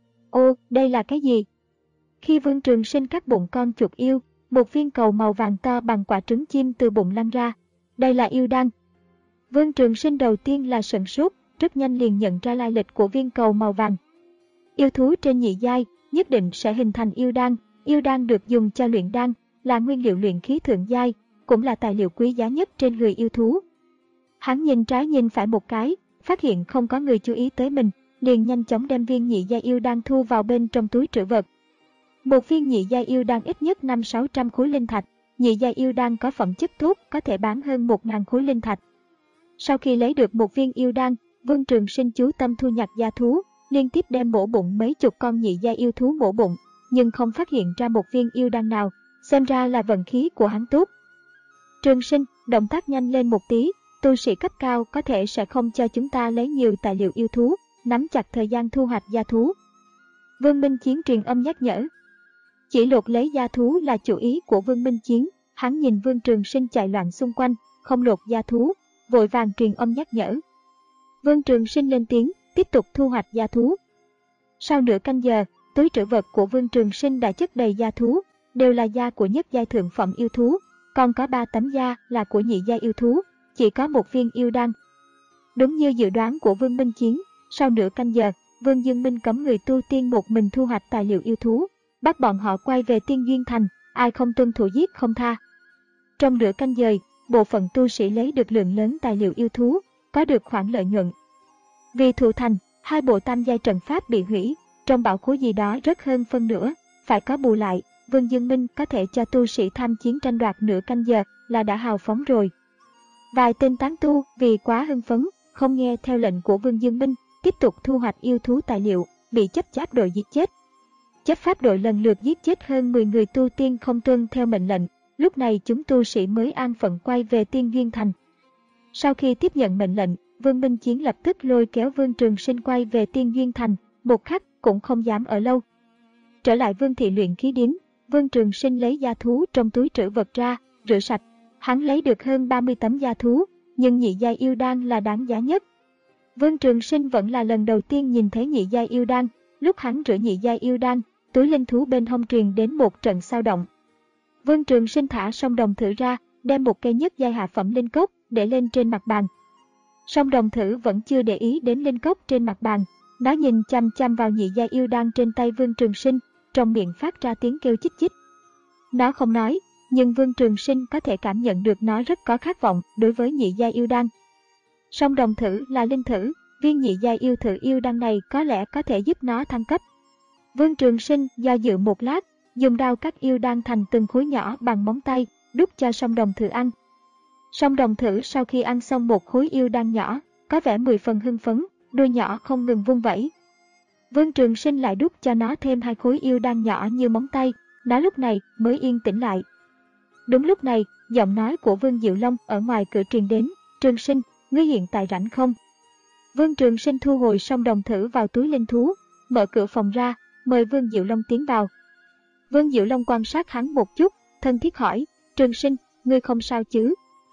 Ô, đây là cái gì? Khi Vương Trường Sinh cắt bụng con chuột yêu, một viên cầu màu vàng to bằng quả trứng chim từ bụng lăn ra. Đây là yêu đan. Vương Trường Sinh đầu tiên là sửng sốt, rất nhanh liền nhận ra lai lịch của viên cầu màu vàng. Yêu thú trên nhị giai nhất định sẽ hình thành yêu đan, yêu đan được dùng cho luyện đan, là nguyên liệu luyện khí thượng giai, cũng là tài liệu quý giá nhất trên người yêu thú. Hắn nhìn trái nhìn phải một cái, phát hiện không có người chú ý tới mình, liền nhanh chóng đem viên nhị giai yêu đan thu vào bên trong túi trữ vật. Một viên nhị giai yêu đan ít nhất năm sáu trăm khối linh thạch, nhị giai yêu đan có phẩm chất tốt có thể bán hơn một nghìn khối linh thạch. Sau khi lấy được một viên yêu đan, Vương Trường Sinh chú tâm thu nhặt da thú, liên tiếp đem mổ bụng mấy chục con nhị giai yêu thú mổ bụng, nhưng không phát hiện ra một viên yêu đan nào, xem ra là vận khí của hắn tốt. Trường Sinh, động tác nhanh lên một tí, tu sĩ cấp cao có thể sẽ không cho chúng ta lấy nhiều tài liệu yêu thú, nắm chặt thời gian thu hoạch da thú. Vương Minh Chiến truyền âm nhắc nhở. Chỉ lột lấy da thú là chủ ý của Vương Minh Chiến, hắn nhìn Vương Trường Sinh chạy loạn xung quanh, không lột da thú, vội vàng truyền âm nhắc nhở. Vương Trường Sinh lên tiếng, tiếp tục thu hoạch da thú. Sau nửa canh giờ, túi trữ vật của Vương Trường Sinh đã chất đầy da thú, đều là da của nhất giai thượng phẩm yêu thú, còn có ba tấm da là của nhị giai yêu thú, chỉ có một viên yêu đan. Đúng như dự đoán của Vương Minh Chiến, sau nửa canh giờ, Vương Dương Minh cấm người tu tiên một mình thu hoạch tài liệu yêu thú, bắt bọn họ quay về Tiên Duyên Thành, ai không tuân thủ giết không tha. Trong nửa canh giờ, bộ phận tu sĩ lấy được lượng lớn tài liệu yêu thú, có được khoản lợi nhuận. Vì thủ thành, hai bộ tam giai trận pháp bị hủy, trong bảo khố gì đó rất hơn phân nửa, phải có bù lại. Vương Dương Minh có thể cho tu sĩ tham chiến tranh đoạt nửa canh giờ là đã hào phóng rồi. Vài tên tán tu vì quá hưng phấn, không nghe theo lệnh của Vương Dương Minh, tiếp tục thu hoạch yêu thú tài liệu, bị chấp pháp đội giết chết. Chấp pháp đội lần lượt giết chết hơn mười người tu tiên không tuân theo mệnh lệnh, lúc này chúng tu sĩ mới an phận quay về Tiên Duyên Thành. Sau khi tiếp nhận mệnh lệnh, Vương Minh Chiến lập tức lôi kéo Vương Trường Sinh quay về Tiên Duyên Thành, một khắc cũng không dám ở lâu. Trở lại Vương thị luyện khí điếm, Vương Trường Sinh lấy da thú trong túi trữ vật ra, rửa sạch. Hắn lấy được hơn ba mươi tấm da thú, nhưng nhị giai yêu đan là đáng giá nhất. Vương Trường Sinh vẫn là lần đầu tiên nhìn thấy nhị giai yêu đan, lúc hắn rửa nhị giai yêu đan, túi linh thú bên hông truyền đến một trận sao động. Vương Trường Sinh thả song đồng thử ra, đem một cây nhất giai hạ phẩm linh cốc để lên trên mặt bàn. Song đồng thử vẫn chưa để ý đến linh cốc trên mặt bàn, nó nhìn chăm chăm vào nhị giai yêu đan trên tay Vương Trường Sinh, trong miệng phát ra tiếng kêu chích chích. Nó không nói, nhưng Vương Trường Sinh có thể cảm nhận được nó rất có khát vọng đối với nhị giai yêu đan. Song đồng thử là linh thử, viên nhị giai yêu thử yêu đan này có lẽ có thể giúp nó thăng cấp. Vương Trường Sinh do dự một lát, dùng đao cắt yêu đan thành từng khối nhỏ bằng móng tay, đút cho song đồng thử ăn. Song đồng thử sau khi ăn xong một khối yêu đan nhỏ, có vẻ mười phần hưng phấn, đuôi nhỏ không ngừng vung vẩy. Vương Trường Sinh lại đút cho nó thêm hai khối yêu đan nhỏ như móng tay, nó lúc này mới yên tĩnh lại. Đúng lúc này, giọng nói của Vương Diệu Long ở ngoài cửa truyền đến, Trường Sinh, ngươi hiện tại rảnh không? Vương Trường Sinh thu hồi song đồng thử vào túi linh thú, mở cửa phòng ra, mời Vương Diệu Long tiến vào. Vương Diệu Long quan sát hắn một chút, thân thiết hỏi, Trường Sinh, ngươi không sao chứ?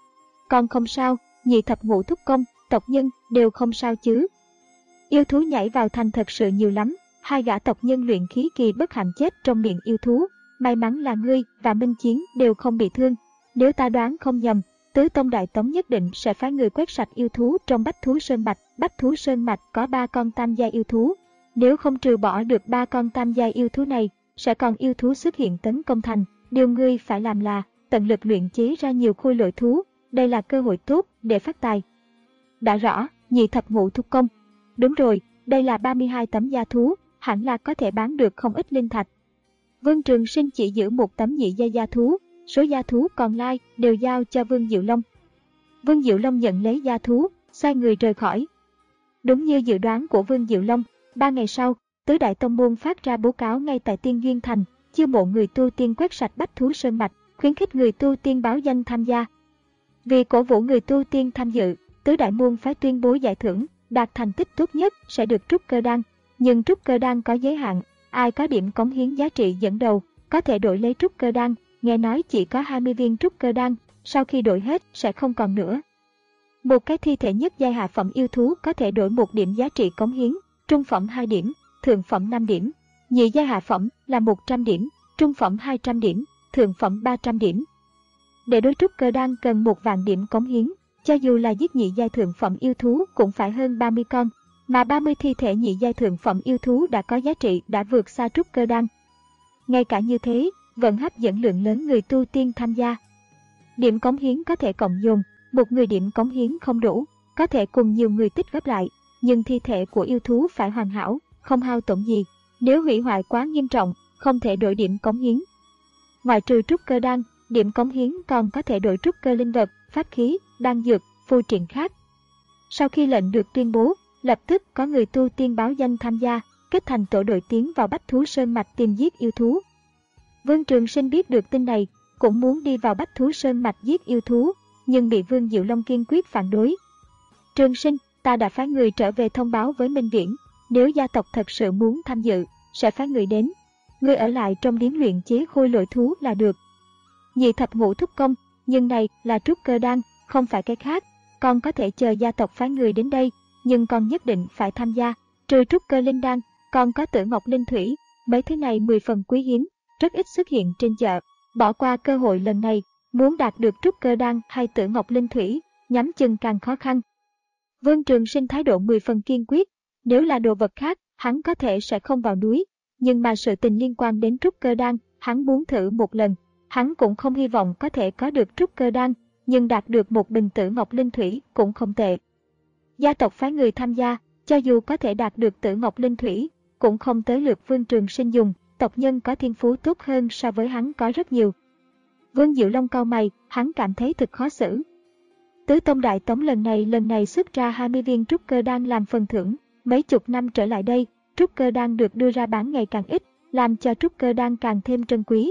Con không sao, nhị thập ngũ thúc công, tộc nhân đều không sao chứ? Yêu thú nhảy vào thành thật sự nhiều lắm, hai gã tộc nhân luyện khí kỳ bất hạnh chết trong miệng yêu thú, may mắn là ngươi và Minh Chiến đều không bị thương. Nếu ta đoán không nhầm, Tứ Tông Đại Tống nhất định sẽ phái người quét sạch yêu thú trong Bách Thú Sơn Mạch. Bách Thú Sơn Mạch có ba con tam giai yêu thú, nếu không trừ bỏ được ba con tam giai yêu thú này, sẽ còn yêu thú xuất hiện tấn công thành. Điều ngươi phải làm là tận lực luyện chế ra nhiều khôi lỗi thú, đây là cơ hội tốt để phát tài. Đã rõ, nhị thập ngũ thúc công. Đúng rồi, đây là ba mươi hai tấm da thú, hẳn là có thể bán được không ít linh thạch. Vương Trường Sinh chỉ giữ một tấm nhị giai da thú, số da thú còn lại đều giao cho Vương Diệu Long. Vương Diệu Long nhận lấy da thú, xoay người rời khỏi. Đúng như dự đoán của Vương Diệu Long, ba ngày sau, tứ đại tông môn phát ra báo cáo ngay tại Tiên Duyên Thành, chiêu mộ người tu tiên quét sạch Bách Thú Sơn Mạch, khuyến khích người tu tiên báo danh tham gia. Vì cổ vũ người tu tiên tham dự, tứ đại môn phái tuyên bố giải thưởng, đạt thành tích tốt nhất sẽ được trúc cơ đan, nhưng trúc cơ đan có giới hạn, ai có điểm cống hiến giá trị dẫn đầu có thể đổi lấy trúc cơ đan, nghe nói chỉ có hai mươi viên trúc cơ đan, sau khi đổi hết sẽ không còn nữa. Một cái thi thể nhất giai hạ phẩm yêu thú có thể đổi một điểm giá trị cống hiến, trung phẩm hai điểm, thượng phẩm năm điểm, nhị giai hạ phẩm là một trăm điểm, trung phẩm hai trăm điểm, thượng phẩm ba trăm điểm. Để đối trúc cơ đan cần một vạn điểm cống hiến, cho dù là giết nhị giai thượng phẩm yêu thú cũng phải hơn ba mươi con, mà ba mươi thi thể nhị giai thượng phẩm yêu thú đã có giá trị đã vượt xa trúc cơ đan. Ngay cả như thế, vẫn hấp dẫn lượng lớn người tu tiên tham gia. Điểm cống hiến có thể cộng dồn, một người điểm cống hiến không đủ, có thể cùng nhiều người tích góp lại, nhưng thi thể của yêu thú phải hoàn hảo, không hao tổn gì. Nếu hủy hoại quá nghiêm trọng, không thể đổi điểm cống hiến. Ngoài trừ trúc cơ đan, điểm cống hiến còn có thể đổi trúc cơ linh vật, pháp khí, đan dược, phù triện khác. Sau khi lệnh được tuyên bố, lập tức có người tu tiên báo danh tham gia, kết thành tổ đội tiến vào Bách Thú Sơn Mạch tìm giết yêu thú. Vương Trường Sinh biết được tin này, cũng muốn đi vào Bách Thú Sơn Mạch giết yêu thú, nhưng bị Vương Diệu Long kiên quyết phản đối. Trường Sinh, ta đã phái người trở về thông báo với Minh Viễn, nếu gia tộc thật sự muốn tham dự, sẽ phái người đến. Ngươi ở lại trong điếm luyện chế khôi lỗi thú là được. Nhị thập ngũ thúc công, nhưng này là trúc cơ đan, không phải cái khác. Con có thể chờ gia tộc phái người đến đây, nhưng con nhất định phải tham gia. Trừ trúc cơ linh đan, còn có Tử Ngọc Linh Thủy, Mấy thứ này mười phần quý hiếm, rất ít xuất hiện trên chợ. Bỏ qua cơ hội lần này, muốn đạt được trúc cơ đan hay tử ngọc linh thủy, nhắm chừng càng khó khăn. Vương Trường Sinh thái độ mười phần kiên quyết, nếu là đồ vật khác, hắn có thể sẽ không vào núi, nhưng mà sự tình liên quan đến trúc cơ đan, hắn muốn thử một lần. Hắn cũng không hy vọng có thể có được trúc cơ đan, nhưng đạt được một bình tử ngọc linh thủy cũng không tệ. Gia tộc phái người tham gia, cho dù có thể đạt được tử ngọc linh thủy, cũng không tới lượt Vương Trường Sinh dùng, tộc nhân có thiên phú tốt hơn so với hắn có rất nhiều. Vương Diệu Long cau mày, hắn cảm thấy thật khó xử. Tứ Tông Đại Tống lần này lần này xuất ra hai mươi viên trúc cơ đan làm phần thưởng, mấy chục năm trở lại đây, trúc cơ đan được đưa ra bán ngày càng ít, làm cho trúc cơ đan càng thêm trân quý.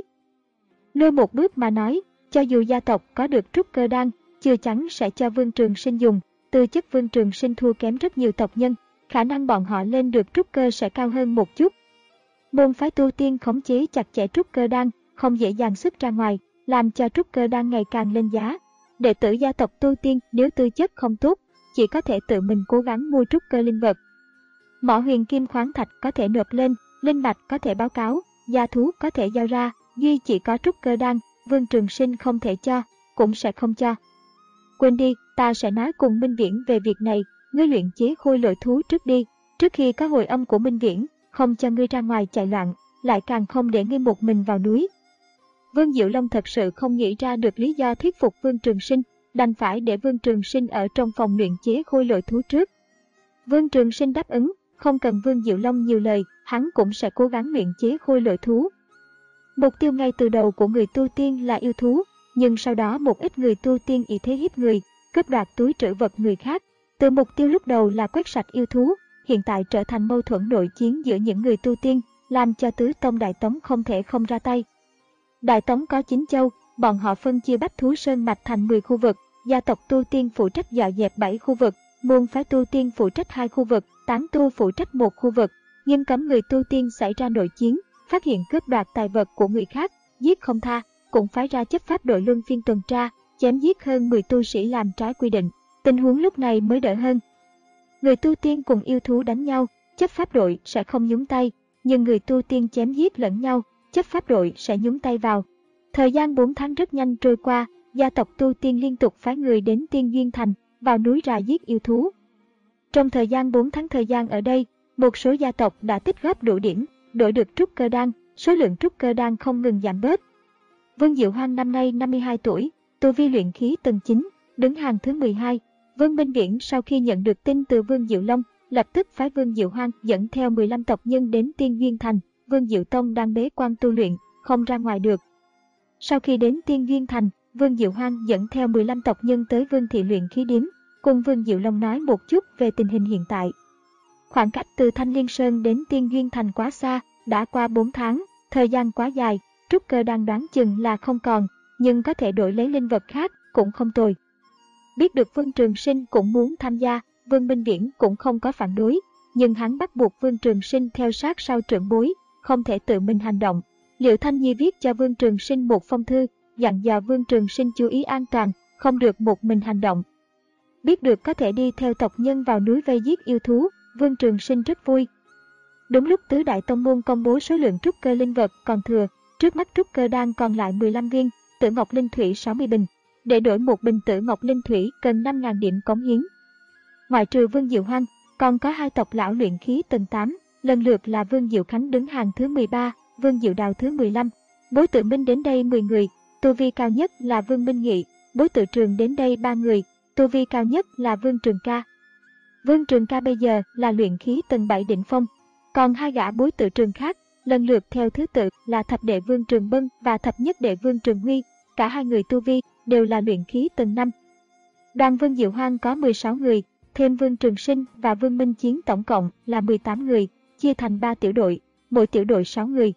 Lùi một bước mà nói, cho dù gia tộc có được trúc cơ đan, chưa chắn sẽ cho Vương Trường Sinh dùng, tư chất Vương Trường Sinh thua kém rất nhiều tộc nhân, khả năng bọn họ lên được trúc cơ sẽ cao hơn một chút. Môn phái tu tiên khống chế chặt chẽ trúc cơ đan, không dễ dàng xuất ra ngoài, làm cho trúc cơ đan ngày càng lên giá. Đệ tử gia tộc tu tiên nếu tư chất không tốt, chỉ có thể tự mình cố gắng mua trúc cơ linh vật. Mỏ huyền kim khoáng thạch có thể nộp lên, linh mạch có thể báo cáo, gia thú có thể giao ra, duy chỉ có trúc cơ đan, Vương Trường Sinh không thể cho, cũng sẽ không cho. Quên đi, ta sẽ nói cùng Minh Viễn về việc này, ngươi luyện chế khôi lỗi thú trước đi, trước khi có hồi âm của Minh Viễn, không cho ngươi ra ngoài chạy loạn, lại càng không để ngươi một mình vào núi. Vương Diệu Long thật sự không nghĩ ra được lý do thuyết phục Vương Trường Sinh, đành phải để Vương Trường Sinh ở trong phòng luyện chế khôi lỗi thú trước. Vương Trường Sinh đáp ứng, không cần Vương Diệu Long nhiều lời, hắn cũng sẽ cố gắng luyện chế khôi lỗi thú. Mục tiêu ngay từ đầu của người tu tiên là yêu thú, nhưng sau đó một ít người tu tiên ý thế hiếp người, cướp đoạt túi trữ vật người khác. Từ mục tiêu lúc đầu là quét sạch yêu thú, hiện tại trở thành mâu thuẫn nội chiến giữa những người tu tiên, làm cho Tứ Tông Đại Tống không thể không ra tay. Đại Tống có chín châu, bọn họ phân chia Bách Thú Sơn Mạch thành mười khu vực, gia tộc tu tiên phụ trách dọn dẹp bảy khu vực, môn phái tu tiên phụ trách hai khu vực, tán tu phụ trách một khu vực, nghiêm cấm người tu tiên xảy ra nội chiến, phát hiện cướp đoạt tài vật của người khác, giết không tha, cũng phái ra chấp pháp đội luân phiên tuần tra, chém giết hơn mười tu sĩ làm trái quy định. Tình huống lúc này mới đỡ hơn. Người tu tiên cùng yêu thú đánh nhau, chấp pháp đội sẽ không nhúng tay, nhưng người tu tiên chém giết lẫn nhau, chấp pháp đội sẽ nhúng tay vào. Thời gian bốn tháng rất nhanh trôi qua, gia tộc tu tiên liên tục phái người đến Tiên Duyên Thành, vào núi rà giết yêu thú. Trong thời gian bốn tháng thời gian ở đây, một số gia tộc đã tích góp đủ điểm, đổi được trúc cơ đan, số lượng trúc cơ đan không ngừng giảm bớt. Vương Diệu Hoang năm nay năm mươi hai tuổi, tu vi luyện khí tầng chín, đứng hàng thứ mười hai. Vương Minh Viễn sau khi nhận được tin từ Vương Diệu Long, lập tức phái Vương Diệu Hoang dẫn theo mười lăm tộc nhân đến Tiên Duyên Thành. Vương Diệu Tông đang bế quan tu luyện, không ra ngoài được. Sau khi đến Tiên Duyên Thành, Vương Diệu Hoang dẫn theo mười lăm tộc nhân tới Vương Thị luyện khí điếm, cùng Vương Diệu Long nói một chút về tình hình hiện tại. Khoảng cách từ Thanh Liên Sơn đến Tiên Duyên Thành quá xa, đã qua bốn tháng, thời gian quá dài, trúc cơ đang đoán chừng là không còn, nhưng có thể đổi lấy linh vật khác cũng không tồi. Biết được Vương Trường Sinh cũng muốn tham gia, Vương Minh Viễn cũng không có phản đối, nhưng hắn bắt buộc Vương Trường Sinh theo sát sau trưởng bối, không thể tự mình hành động. Liệu Thanh Nhi viết cho Vương Trường Sinh một phong thư, dặn dò Vương Trường Sinh chú ý an toàn, không được một mình hành động. Biết được có thể đi theo tộc nhân vào núi vây giết yêu thú, Vương Trường Sinh rất vui. Đúng lúc Tứ Đại Tông Môn công bố số lượng trúc cơ linh vật còn thừa, trước mắt trúc cơ đan còn lại mười lăm viên, tử ngọc linh thủy sáu mươi bình. Để đổi một bình tử ngọc linh thủy cần năm nghìn điểm cống hiến. Ngoại trừ Vương Diệu Hoang, còn có hai tộc lão luyện khí tầng tám, lần lượt là Vương Diệu Khánh đứng hàng thứ mười ba, Vương Diệu Đào thứ mười lăm. Bối Tự Minh đến đây mười người, tu vi cao nhất là Vương Minh Nghị. Bối Tự Trường đến đây ba người, tu vi cao nhất là Vương Trường Ca. Vương Trường Ca bây giờ là luyện khí tầng bảy đỉnh phong, còn hai gã Bối Tự Trường khác, lần lượt theo thứ tự là thập đệ Vương Trường Bân và thập nhất đệ Vương Trường Huy, cả hai người tu vi đều là luyện khí tầng năm. Đoàn Vương Diệu Hoang có mười sáu người, thêm Vương Trường Sinh và Vương Minh Chiến tổng cộng là mười tám người, chia thành ba tiểu đội, mỗi tiểu đội sáu người.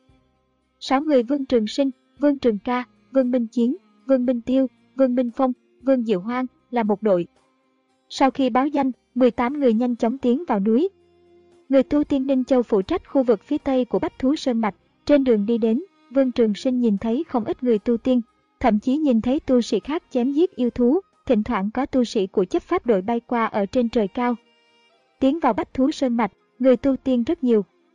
sáu người Vương Trường Sinh, Vương Trường Ca, Vương Minh Chiến, Vương Minh Tiêu, Vương Minh Phong, Vương Diệu Hoang là một đội. Sau khi báo danh, mười tám người nhanh chóng tiến vào núi. Người tu tiên Ninh Châu phụ trách khu vực phía tây của Bách Thú Sơn Mạch. Trên đường đi đến, Vương Trường Sinh nhìn thấy không ít người tu tiên, thậm chí nhìn thấy tu sĩ khác chém giết yêu thú, thỉnh thoảng có tu sĩ của chấp pháp đội bay qua ở trên trời cao. Tiến vào Bách Thú Sơn Mạch, người tu tiên rất nhiều,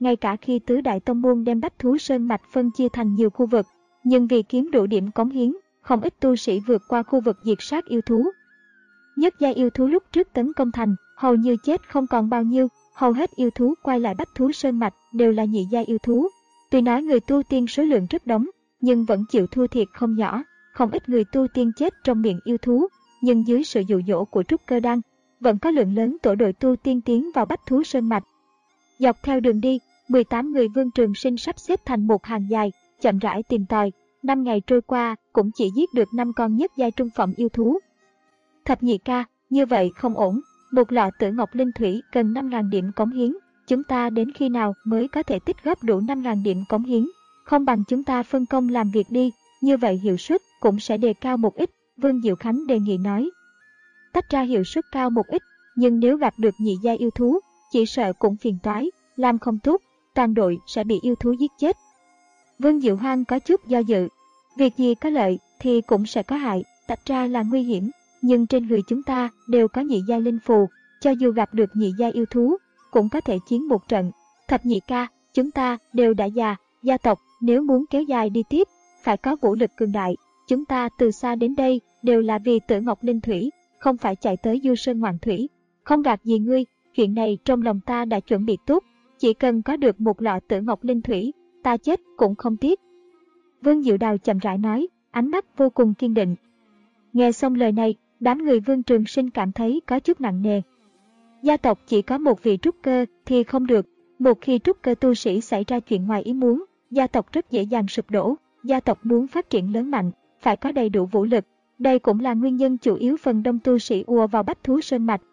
ngay cả khi tứ đại tông môn đem Bách Thú Sơn Mạch phân chia thành nhiều khu vực, nhưng vì kiếm đủ điểm cống hiến, không ít tu sĩ vượt qua khu vực diệt sát yêu thú. Nhất giai yêu thú lúc trước tấn công thành, hầu như chết không còn bao nhiêu, hầu hết yêu thú quay lại Bách Thú Sơn Mạch đều là nhị giai yêu thú. Tuy nói người tu tiên số lượng rất đông, nhưng vẫn chịu thua thiệt không nhỏ, không ít người tu tiên chết trong miệng yêu thú, nhưng dưới sự dụ dỗ của trúc cơ đan, vẫn có lượng lớn tổ đội tu tiên tiến vào Bách Thú Sơn Mạch. Dọc theo đường đi, mười tám người Vương Trường Sinh sắp xếp thành một hàng dài, chậm rãi tìm tòi. Năm ngày trôi qua, cũng chỉ giết được năm con nhất giai trung phẩm yêu thú. Thập nhị ca, như vậy không ổn, một lọ Tử Ngọc Linh Thủy cần năm nghìn điểm cống hiến, chúng ta đến khi nào mới có thể tích góp đủ năm nghìn điểm cống hiến? Không bằng chúng ta phân công làm việc đi, như vậy hiệu suất cũng sẽ đề cao một ít, Vương Diệu Khánh đề nghị nói. Tách ra hiệu suất cao một ít, nhưng nếu gặp được nhị giai yêu thú, chỉ sợ cũng phiền toái, làm không tốt, toàn đội sẽ bị yêu thú giết chết. Vương Diệu Hoang có chút do dự, việc gì có lợi thì cũng sẽ có hại, tách ra là nguy hiểm, nhưng trên người chúng ta đều có nhị giai linh phù, cho dù gặp được nhị giai yêu thú, cũng có thể chiến một trận. Thập nhị ca, chúng ta đều đã già, gia tộc nếu muốn kéo dài đi tiếp, phải có vũ lực cường đại, chúng ta từ xa đến đây đều là vì Tử Ngọc Linh Thủy, không phải chạy tới Du Sơn Ngoạn Thủy. Không gạt gì ngươi, chuyện này trong lòng ta đã chuẩn bị tốt, chỉ cần có được một lọ Tử Ngọc Linh Thủy, ta chết cũng không tiếc. Vương Diệu Đào chậm rãi nói, ánh mắt vô cùng kiên định. Nghe xong lời này, đám người Vương Trường Sinh cảm thấy có chút nặng nề. Gia tộc chỉ có một vị trúc cơ thì không được, một khi trúc cơ tu sĩ xảy ra chuyện ngoài ý muốn, gia tộc rất dễ dàng sụp đổ. Gia tộc muốn phát triển lớn mạnh, phải có đầy đủ vũ lực. Đây cũng là nguyên nhân chủ yếu phần đông tu sĩ ùa vào Bách Thú Sơn Mạch.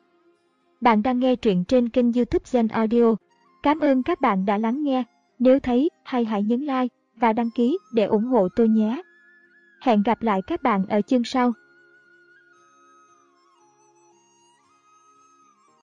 Bạn đang nghe truyện trên kênh YouTube Gen Audio. Cảm ơn các bạn đã lắng nghe. Nếu thấy hay hãy nhấn like và đăng ký để ủng hộ tôi nhé. Hẹn gặp lại các bạn ở chương sau.